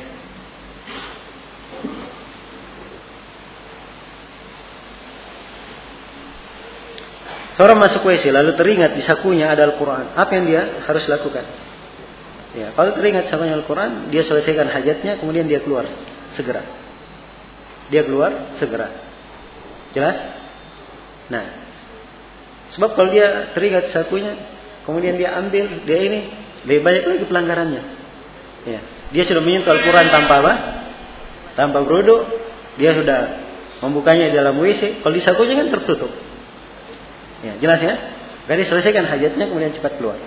Seorang masuk WC lalu teringat di sakunya ada Al-Quran. Apa yang dia harus lakukan? Ya, kalau teringat sakunya Al-Quran, dia selesaikan hajatnya, kemudian dia keluar segera. Dia keluar segera. Jelas? Nah, sebab kalau dia teringat sakunya, kemudian dia ambil, dia ini lebih banyak lagi pelanggarannya. Ya, dia sudah menyentuh Al-Quran tanpa apa? Tanpa berwudu, dia sudah membukanya di dalam WC. Kalau di sakunya kan tertutup. Ya, jelas ya? Jadi selesaikan hajatnya kemudian cepat keluar.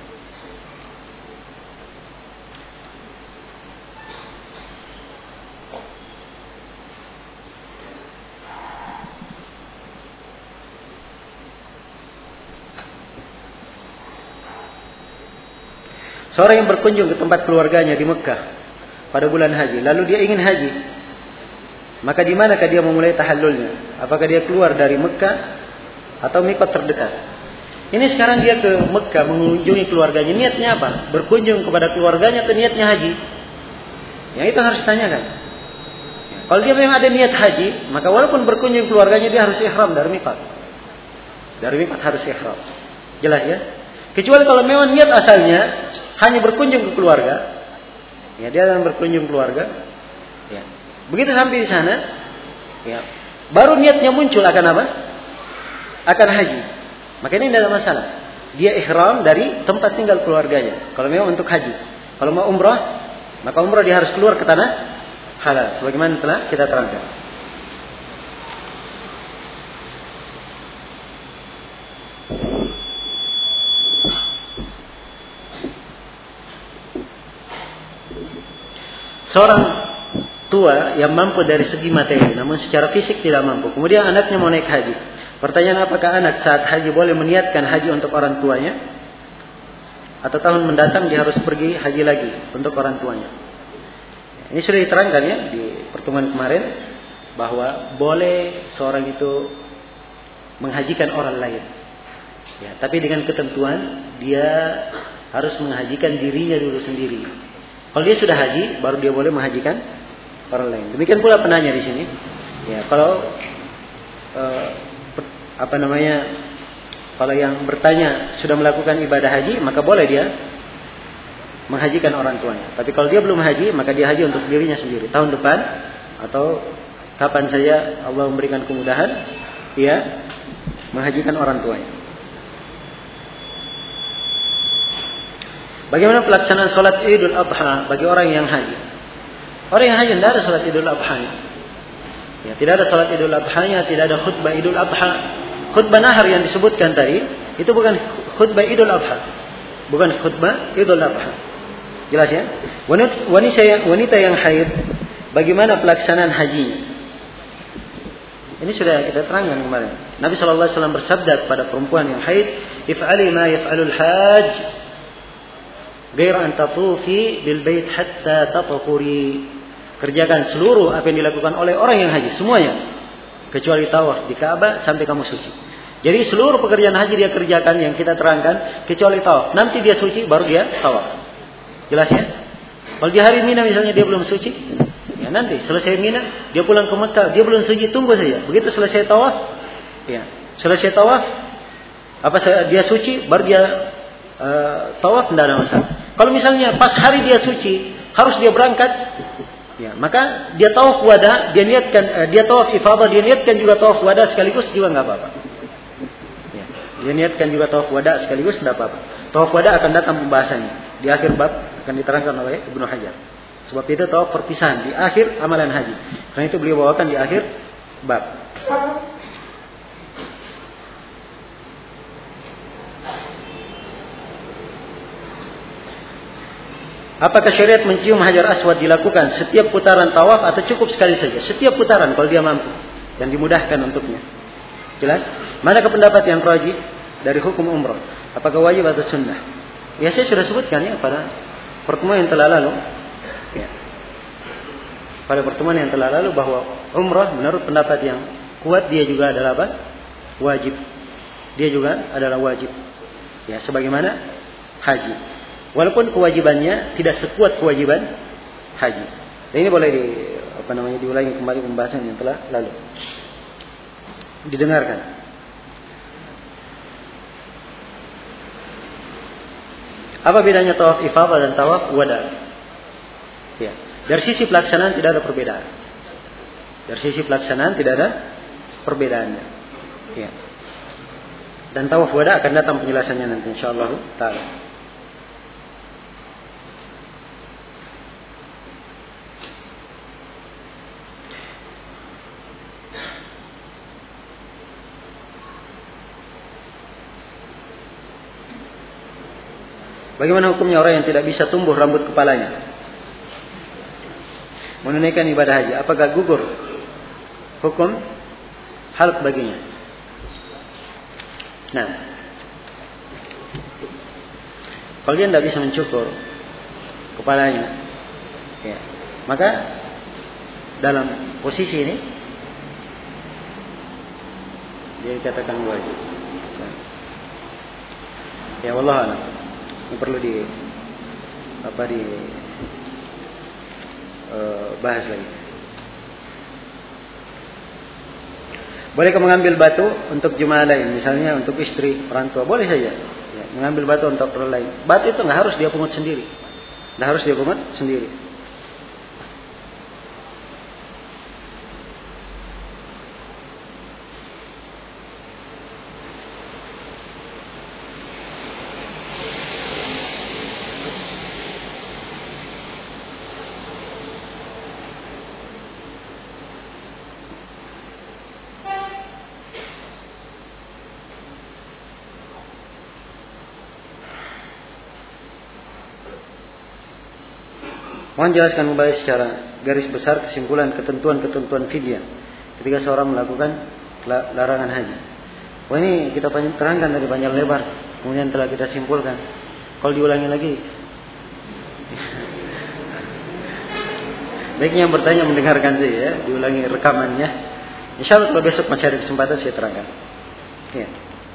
Seorang yang berkunjung ke tempat keluarganya di Mekah pada bulan haji, lalu dia ingin haji, maka di manakah dia memulai tahallulnya? Apakah dia keluar dari Mekah atau mikot terdekat? Ini sekarang dia ke Mekah mengunjungi keluarganya. Niatnya apa? Berkunjung kepada keluarganya atau niatnya haji? Yang itu harus ditanyakan. Kalau dia memang ada niat haji, maka walaupun berkunjung keluarganya dia harus ihram dari miqat. Dari miqat harus ihram. Jelas ya? Kecuali kalau memang niat asalnya hanya berkunjung ke keluarga, ya dia akan berkunjung keluarga. Ya. Begitu sampai di sana, ya, baru niatnya muncul akan apa? Akan haji. Maka ini tidak ada masalah. Dia ihram dari tempat tinggal keluarganya. Kalau memang untuk haji. Kalau mau umrah, maka umrah dia harus keluar ke tanah halal. Sebagaimana telah kita terangkan. Seorang tua yang mampu dari segi materi, namun secara fisik tidak mampu. Kemudian anaknya mau naik haji. Pertanyaan, apakah anak saat haji boleh meniatkan haji untuk orang tuanya? Atau tahun mendatang dia harus pergi haji lagi untuk orang tuanya? Ini sudah diterangkan ya di pertemuan kemarin, bahwa boleh seorang itu menghajikan orang lain. Ya, tapi dengan ketentuan dia harus menghajikan dirinya dulu sendiri. Kalau dia sudah haji, baru dia boleh menghajikan orang lain. Demikian pula penanya di sini. Ya, kalau kalau yang bertanya sudah melakukan ibadah haji, maka boleh dia menghajikan orang tuanya. Tapi kalau dia belum haji, maka dia haji untuk dirinya sendiri. Tahun depan atau kapan saja Allah memberikan kemudahan, dia menghajikan orang tuanya. Bagaimana pelaksanaan sholat Idul Adha bagi orang yang haji? Orang yang haji tidak ada sholat Idul Adha. Ya, tidak ada sholat Idul Adha-nya, tidak ada khutbah Idul Adha. Khutbah nahar yang disebutkan tadi, itu bukan khutbah Idul Adha. Bukan khutbah Idul Adha. Jelas ya? Wanita yang haid, bagaimana pelaksanaan haji? Ini sudah kita terangkan kemarin. Nabi SAW bersabda kepada perempuan yang haid, "If'ali ma yaf'alul hajj, ghair an tatufi bil bait hatta tatahuri." Kerjakan seluruh apa yang dilakukan oleh orang yang haji, semuanya, kecuali tawaf di Ka'bah sampai kamu suci. Jadi seluruh pekerjaan haji dia kerjakan yang kita terangkan, kecuali tawaf. Nanti dia suci, baru dia tawaf. Jelas ya? Kalau di hari Mina misalnya dia belum suci, ya nanti selesai Mina dia pulang ke Mekah, dia belum suci, tunggu saja. Begitu selesai tawaf, ya selesai tawaf, dia suci, baru dia tawaf, tidak ada masalah. Kalau misalnya pas hari dia suci, harus dia berangkat, ya maka dia tawaf wada, dia niatkan, dia tawaf ifadah, dia niatkan juga tawaf wada sekaligus juga nggak apa-apa. Ya, dia niatkan juga tawaf wada sekaligus tidak apa-apa. Tawaf wada akan datang pembahasannya di akhir bab, akan diterangkan oleh Ibnu Hajar. Sebab itu tawaf perpisahan di akhir amalan haji. Karena itu beliau bawakan di akhir bab. Apakah syariat mencium hajar aswad dilakukan setiap putaran tawaf atau cukup sekali saja? Setiap putaran kalau dia mampu dan dimudahkan untuknya. Jelas? Mana pendapat yang rajih dari hukum umrah? Apakah wajib atau sunnah? Ya saya sudah sebutkan ya pada pertemuan yang telah lalu. Ya. Pada pertemuan yang telah lalu bahwa umrah menurut pendapat yang kuat dia juga adalah apa? Wajib. Dia juga adalah wajib. Ya, sebagaimana haji. Walaupun kewajibannya tidak sekuat kewajiban haji. Dan ini boleh diulangi kembali pembahasan yang telah lalu. Didengarkan. Apa bedanya tawaf ifadah dan tawaf wada? Ya, dari sisi pelaksanaan tidak ada perbedaan. Dari sisi pelaksanaan tidak ada perbedaannya. Ya. Dan tawaf wada akan datang penjelasannya nanti insyaallah taala. Bagaimana hukumnya orang yang tidak bisa tumbuh rambut kepalanya menunaikan ibadah haji? Apakah gugur hukum halq baginya? Nah, kalau dia tidak bisa mencukur kepalanya, ya, maka dalam posisi ini dia dikatakan wajib. Ya wallahu a'lam. Ini perlu bahas lagi. Bolehkah mengambil batu untuk jemaah lain, misalnya untuk istri, orang tua? Boleh saja. Ya, mengambil batu untuk orang lain. Batu itu nggak harus dia pungut sendiri. Nggak harus dia pungut sendiri. Mohon jelaskan kembali secara garis besar kesimpulan ketentuan fidyah ketika seorang melakukan larangan haji. Wah, ini kita terangkan dari panjang lebar, kemudian telah kita simpulkan. Kalau diulangi lagi, baiknya yang bertanya mendengarkan saja ya, diulangi rekamannya. Insya Allah kalau besok masih ada kesempatan saya terangkan. Ya.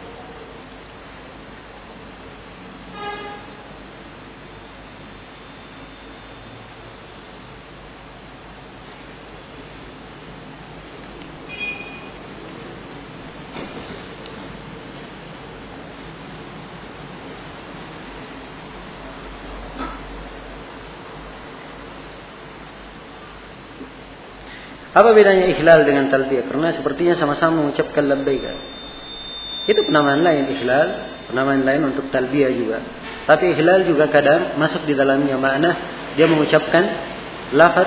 Apa bedanya ihlal dengan talbiyah? Karena sepertinya sama-sama mengucapkan labbaik. Itu penamaan lain ihlal, penamaan lain untuk talbiyah juga. Tapi ihlal juga kadang masuk di dalamnya makna dia mengucapkan lafaz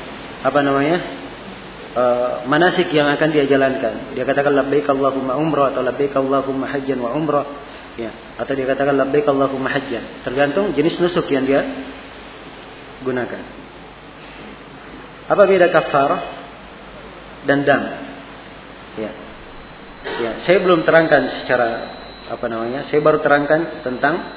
manasik yang akan dia jalankan. Dia katakan labbaik Allahumma umrah atau labbaik Allahumma hajjan wa umrah. Ya, atau dia katakan labbaik Allahumma hajjan. Tergantung jenis nusuk yang dia gunakan. Apa beda kafarah dan dam? Ya. Ya, saya belum terangkan secara saya baru terangkan tentang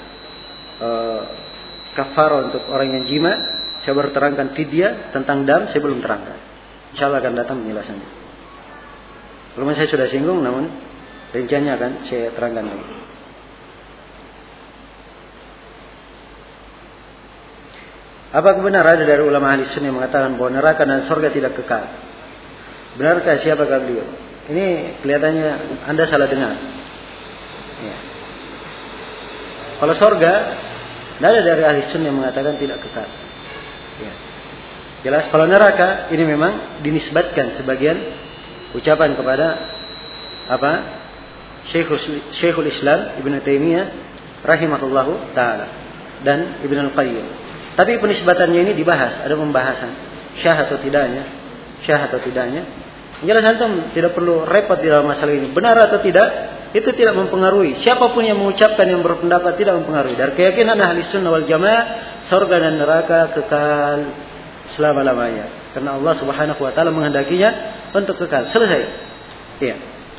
kafarah untuk orang yang jima. Saya baru terangkan fidyah, tentang dam saya belum terangkan. Insyaallah akan datang penjelasannya. Belum saya sudah singgung, namun rinciannya akan saya terangkan lagi. Apa benar ada dari ulama ahli sunnah yang mengatakan bahwa neraka dan surga tidak kekal? Benarkah, siapakah beliau? Ini kelihatannya Anda salah dengar. Ya. Kalau surga, tidak ada dari ahli sunnah yang mengatakan tidak kekal. Ya. Jelas. Kalau neraka, ini memang dinisbatkan sebagian ucapan kepada Syekhul Islam Ibn Taimiyah rahimahullahu taala dan Ibn Al-Qayyim. Tapi penisbatannya ini dibahas, ada pembahasan syah atau tidaknya. Jelas antum tidak perlu repot di dalam masalah ini. Benar atau tidak, itu tidak mempengaruhi. Siapapun yang mengucapkan, yang berpendapat, tidak mempengaruhi. Dari keyakinan ahli sunnah wal jamaah, surga dan neraka kekal selama-lamanya. Karena Allah subhanahu wa ta'ala menghendakinya untuk kekal. Selesai. Iya.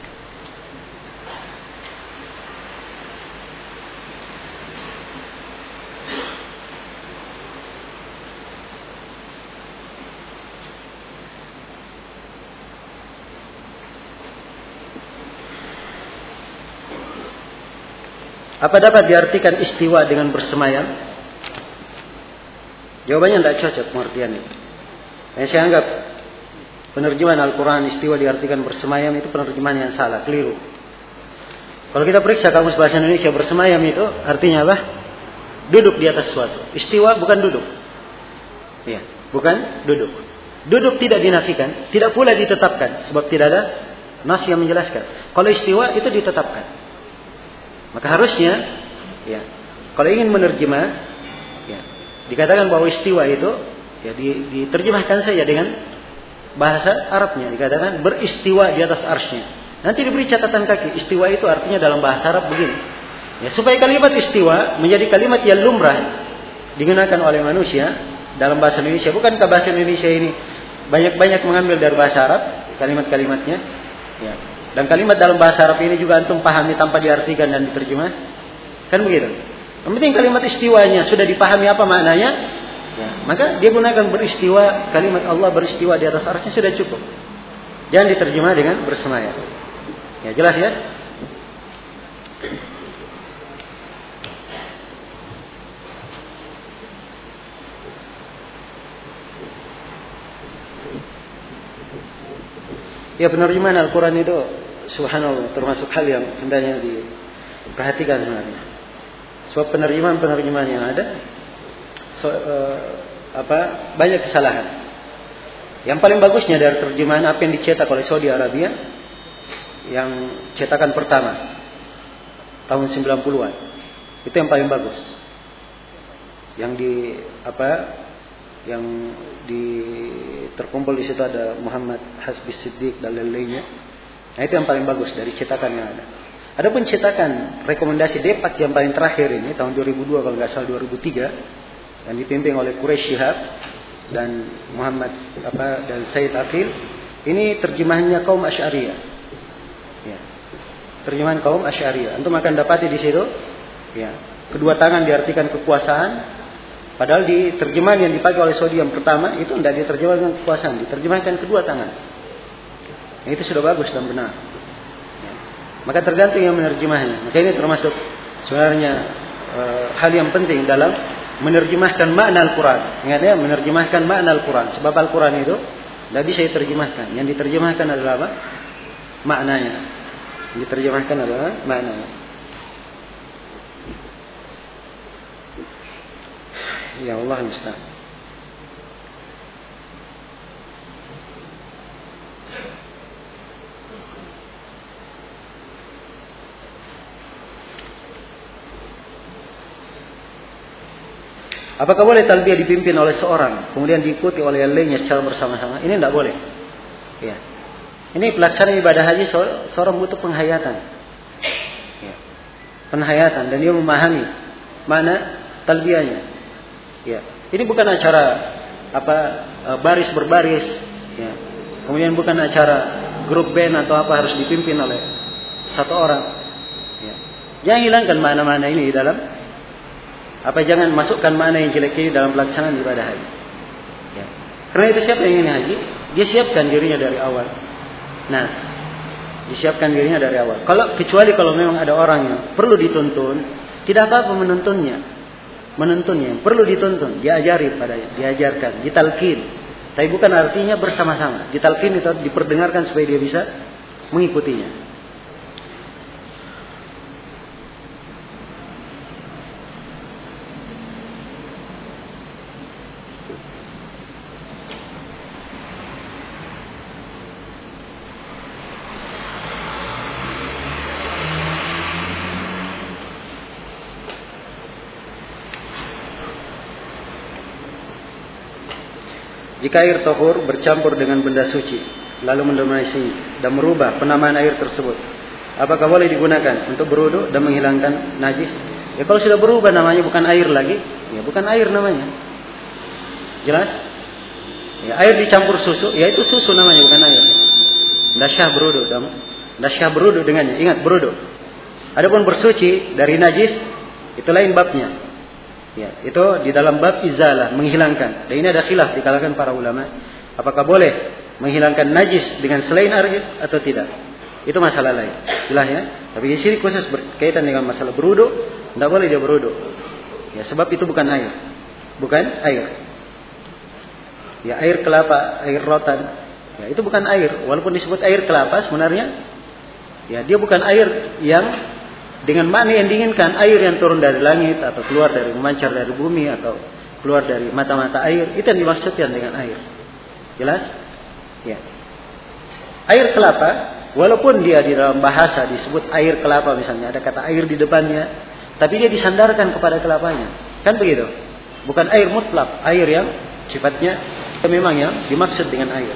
Apa dapat diartikan istiwa dengan bersemayam? Jawabannya tidak cocok pengertiannya. Saya anggap penerjemahan Al-Quran istiwa diartikan bersemayam itu penerjemahan yang salah, keliru. Kalau kita periksa kamus bahasa Indonesia, bersemayam itu artinya apa? Duduk di atas sesuatu. Istiwa bukan duduk. Ya, bukan duduk. Duduk tidak dinafikan, tidak pula ditetapkan, sebab tidak ada nas yang menjelaskan. Kalau istiwa itu ditetapkan. Maka harusnya, ya, kalau ingin menerjemah, ya, dikatakan bahwa istiwa itu, ya, diterjemahkan saja dengan bahasa Arabnya. Dikatakan beristiwa di atas arsy-Nya. Nanti diberi catatan kaki. Istiwa itu artinya dalam bahasa Arab begini. Ya, supaya kalimat istiwa menjadi kalimat yang lumrah digunakan oleh manusia dalam bahasa Indonesia. Bukankah bahasa Indonesia ini banyak-banyak mengambil dari bahasa Arab kalimat-kalimatnya? Ya. Dan kalimat dalam bahasa Arab ini juga antum pahami tanpa diartikan dan diterjemah. Kan begitu. Yang penting kalimat istiwanya sudah dipahami apa maknanya, ya, maka dia gunakan beristiwa, kalimat Allah beristiwa di atas arsy sudah cukup. Jangan diterjemah dengan bersemayam. Ya, jelas ya? Ya, penerjemahan Al-Quran itu subhanallah termasuk hal yang hendaknya diperhatikan sebenarnya. Sebab penerjemahan yang ada banyak kesalahan. Yang paling bagusnya dari terjemahan apa yang dicetak oleh Saudi Arabia, yang cetakan pertama tahun 90-an, itu yang paling bagus. Terkumpul di situ ada Muhammad Hasbi Siddiq dan lain-lainnya. Nah, itu yang paling bagus dari cetakan yang ada. Adapun cetakan rekomendasi Depak yang paling terakhir ini tahun 2002 kalau nggak salah 2003 yang dipimpin oleh Quraish Shihab dan Muhammad dan Said Aqil, ini terjemahannya kaum Asy'ariyah. Ya. Terjemahan kaum Asy'ariyah. Antum akan dapati di situ, ya, kedua tangan diartikan kekuasaan. Padahal di terjemahan yang dipakai oleh Saudi yang pertama itu tidak diterjemahkan kekuasaan, diterjemahkan kedua tangan. Nah, itu sudah bagus dan benar. Ya. Maka tergantung yang menerjemahnya. Maka ini termasuk sebenarnya hal yang penting dalam menerjemahkan makna Al-Quran. Ingat ya, menerjemahkan makna Al-Quran. Sebab Al-Quran itu tidak bisa diterjemahkan. Yang diterjemahkan adalah apa? Maknanya. Yang diterjemahkan adalah maknanya. Ya Allah musta'an. Apakah boleh talbiyah dipimpin oleh seorang kemudian diikuti oleh yang lainnya secara bersama-sama? Ini tidak boleh. Ya. Ini pelaksanaan ibadah haji seorang butuh penghayatan. Ya. Penghayatan dan dia memahami mana talbiyahnya. Ya, ini bukan acara baris berbaris, ya. Kemudian bukan acara grup band atau apa harus dipimpin oleh satu orang. Ya. Jangan hilangkan makna-makna ini dalam jangan masukkan makna yang jelek ini dalam pelaksanaan ibadah haji. Ya. Karena itu siapa yang ingin haji, dia siapkan dirinya dari awal. Nah, disiapkan dirinya dari awal. Kecuali kalau memang ada orang yang perlu dituntun, tidak apa-apa menuntunnya, perlu dituntun, diajarkan, ditalkin. Tapi bukan artinya bersama-sama. Ditalkin itu diperdengarkan supaya dia bisa mengikutinya. Jika air tahur bercampur dengan benda suci, lalu mendominasi dan merubah penamaan air tersebut, apakah boleh digunakan untuk berwudu dan menghilangkan najis? Ya, kalau sudah berubah namanya bukan air lagi, ya bukan air namanya. Jelas? Ya, air dicampur susu, ya itu susu namanya, bukan air. Dasyah berwudu dengannya. Ingat, berwudu. Adapun bersuci dari najis, itu lain babnya. Ya, itu di dalam bab izalah, menghilangkan. Dan ini ada khilaf di kalangan para ulama, apakah boleh menghilangkan najis dengan selain air atau tidak. Itu masalah lain. Jelas ya. Tapi di sini khusus berkaitan dengan masalah berwudu, tidak boleh dia berwudu. Ya, sebab itu bukan air. Bukan air. Ya, air kelapa, air rotan, ya itu bukan air. Walaupun disebut air kelapa sebenarnya, ya dia bukan air yang dengan makna yang diinginkan, air yang turun dari langit atau keluar dari memancar dari bumi atau keluar dari mata-mata air, itu yang dimaksudkan dengan air. Jelas? Ya. Air kelapa, walaupun dia di dalam bahasa disebut air kelapa misalnya, ada kata air di depannya, tapi dia disandarkan kepada kelapanya. Kan begitu? Bukan air mutlak, air yang sifatnya memang yang dimaksud dengan air.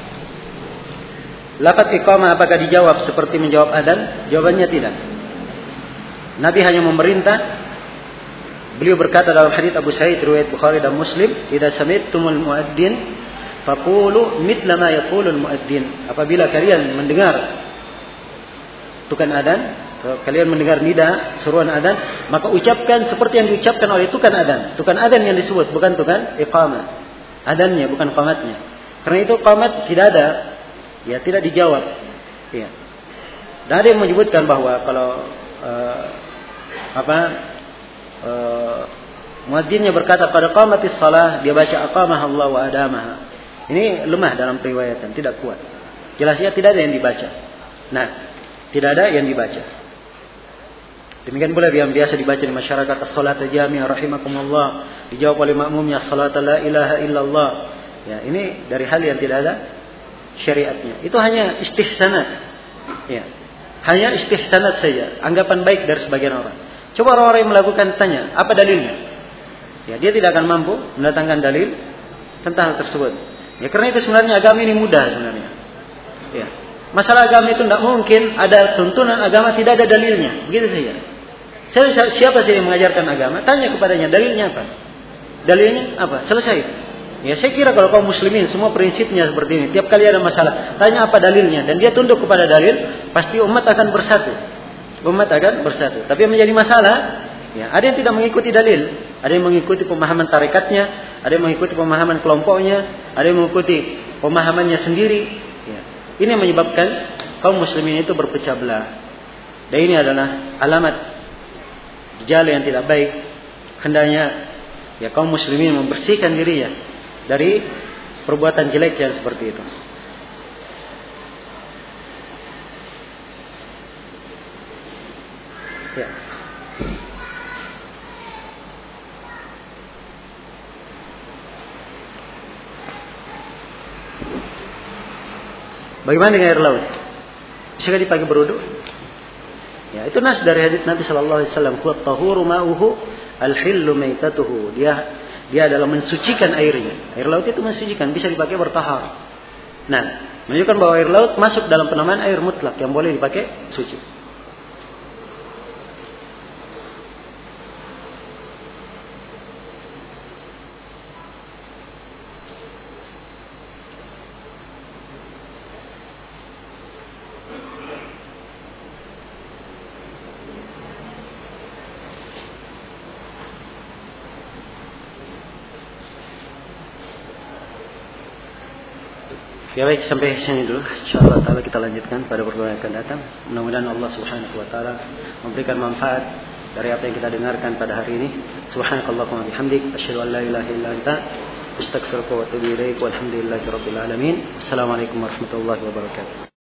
Lafaz iqamah apakah dijawab seperti menjawab adzan? Jawabannya tidak. Nabi hanya memerintah. Beliau berkata dalam hadits Abu Sa'id riwayat Bukhari dan Muslim, "Idza sami'tumul muadzin faqulu mithla ma yaqulul muadzin." Apabila kalian mendengar tukang adzan, kalian mendengar nida, seruan adzan, maka ucapkan seperti yang diucapkan oleh tukang adzan. Tukang adzan yang disebut, bukan tukang iqamah. Adzannya bukan qamatnya. Karena itu qamat tidak ada, ya tidak dijawab. Ya. Dan ada yang menyebutkan bahwa kalau muadzinnya berkata pada qamatis shalah, dia baca aqamah Allah wa adamaha. Ini lemah dalam periwayatan, tidak kuat. Jelasnya tidak ada yang dibaca. Nah, tidak ada yang dibaca. Demikian pula yang biasa dibaca di masyarakat as-salat jami'ah rahimakumullah, dijawab oleh makmumnya salat la ilaha illallah. Ya, ini dari hal yang tidak ada syariatnya. Itu hanya istihsanat. Ya. Hanya istihsanat saja, anggapan baik dari sebagian orang. Coba orang-orang yang melakukan tanya, apa dalilnya? Ya, dia tidak akan mampu mendatangkan dalil tentang hal tersebut. Ya, karena itu sebenarnya agama ini mudah sebenarnya. Ya. Masalah agama itu tidak mungkin ada tuntunan agama tidak ada dalilnya, begitu saja. Siapa sih yang mengajarkan agama? Tanya kepadanya, dalilnya apa? Dalilnya apa? Selesai. Ya, saya kira kalau kaum muslimin semua prinsipnya seperti ini. Tiap kali ada masalah, tanya apa dalilnya, dan dia tunduk kepada dalil, pasti umat akan bersatu. Umat akan bersatu. Tapi yang menjadi masalah, ya, ada yang tidak mengikuti dalil, ada yang mengikuti pemahaman tarikatnya, ada yang mengikuti pemahaman kelompoknya, ada yang mengikuti pemahamannya sendiri. Ya. Ini yang menyebabkan kaum muslimin itu berpecah belah. Dan ini adalah alamat gejala yang tidak baik. Hendaknya ya kaum muslimin membersihkan dirinya dari perbuatan jelek yang seperti itu. Ya. Bagaimana dengan air laut? Bisakah dipakai berwudu? Ya, itu nas dari hadits Nabi sallallahu alaihi wasallam, "Tahuru ma'uhu al-hillu maitatuhu." Dia adalah mensucikan airnya. Air laut itu mensucikan, bisa dipakai bertahar. Nah, menunjukkan bahwa air laut masuk dalam penamaan air mutlak yang boleh dipakai suci. Ya baik, sampai sini dulu. InsyaAllah ta'ala kita lanjutkan pada pertemuan yang akan datang. Mudah-mudahan Allah subhanahu wa ta'ala memberikan manfaat dari apa yang kita dengarkan pada hari ini. Subhanakallahumma bihamdik, asyhadu an la ilaha illa anta, astaghfiruka wa atubu ilaik, walhamdulillahi rabbil alamin. Assalamualaikum warahmatullahi wabarakatuh.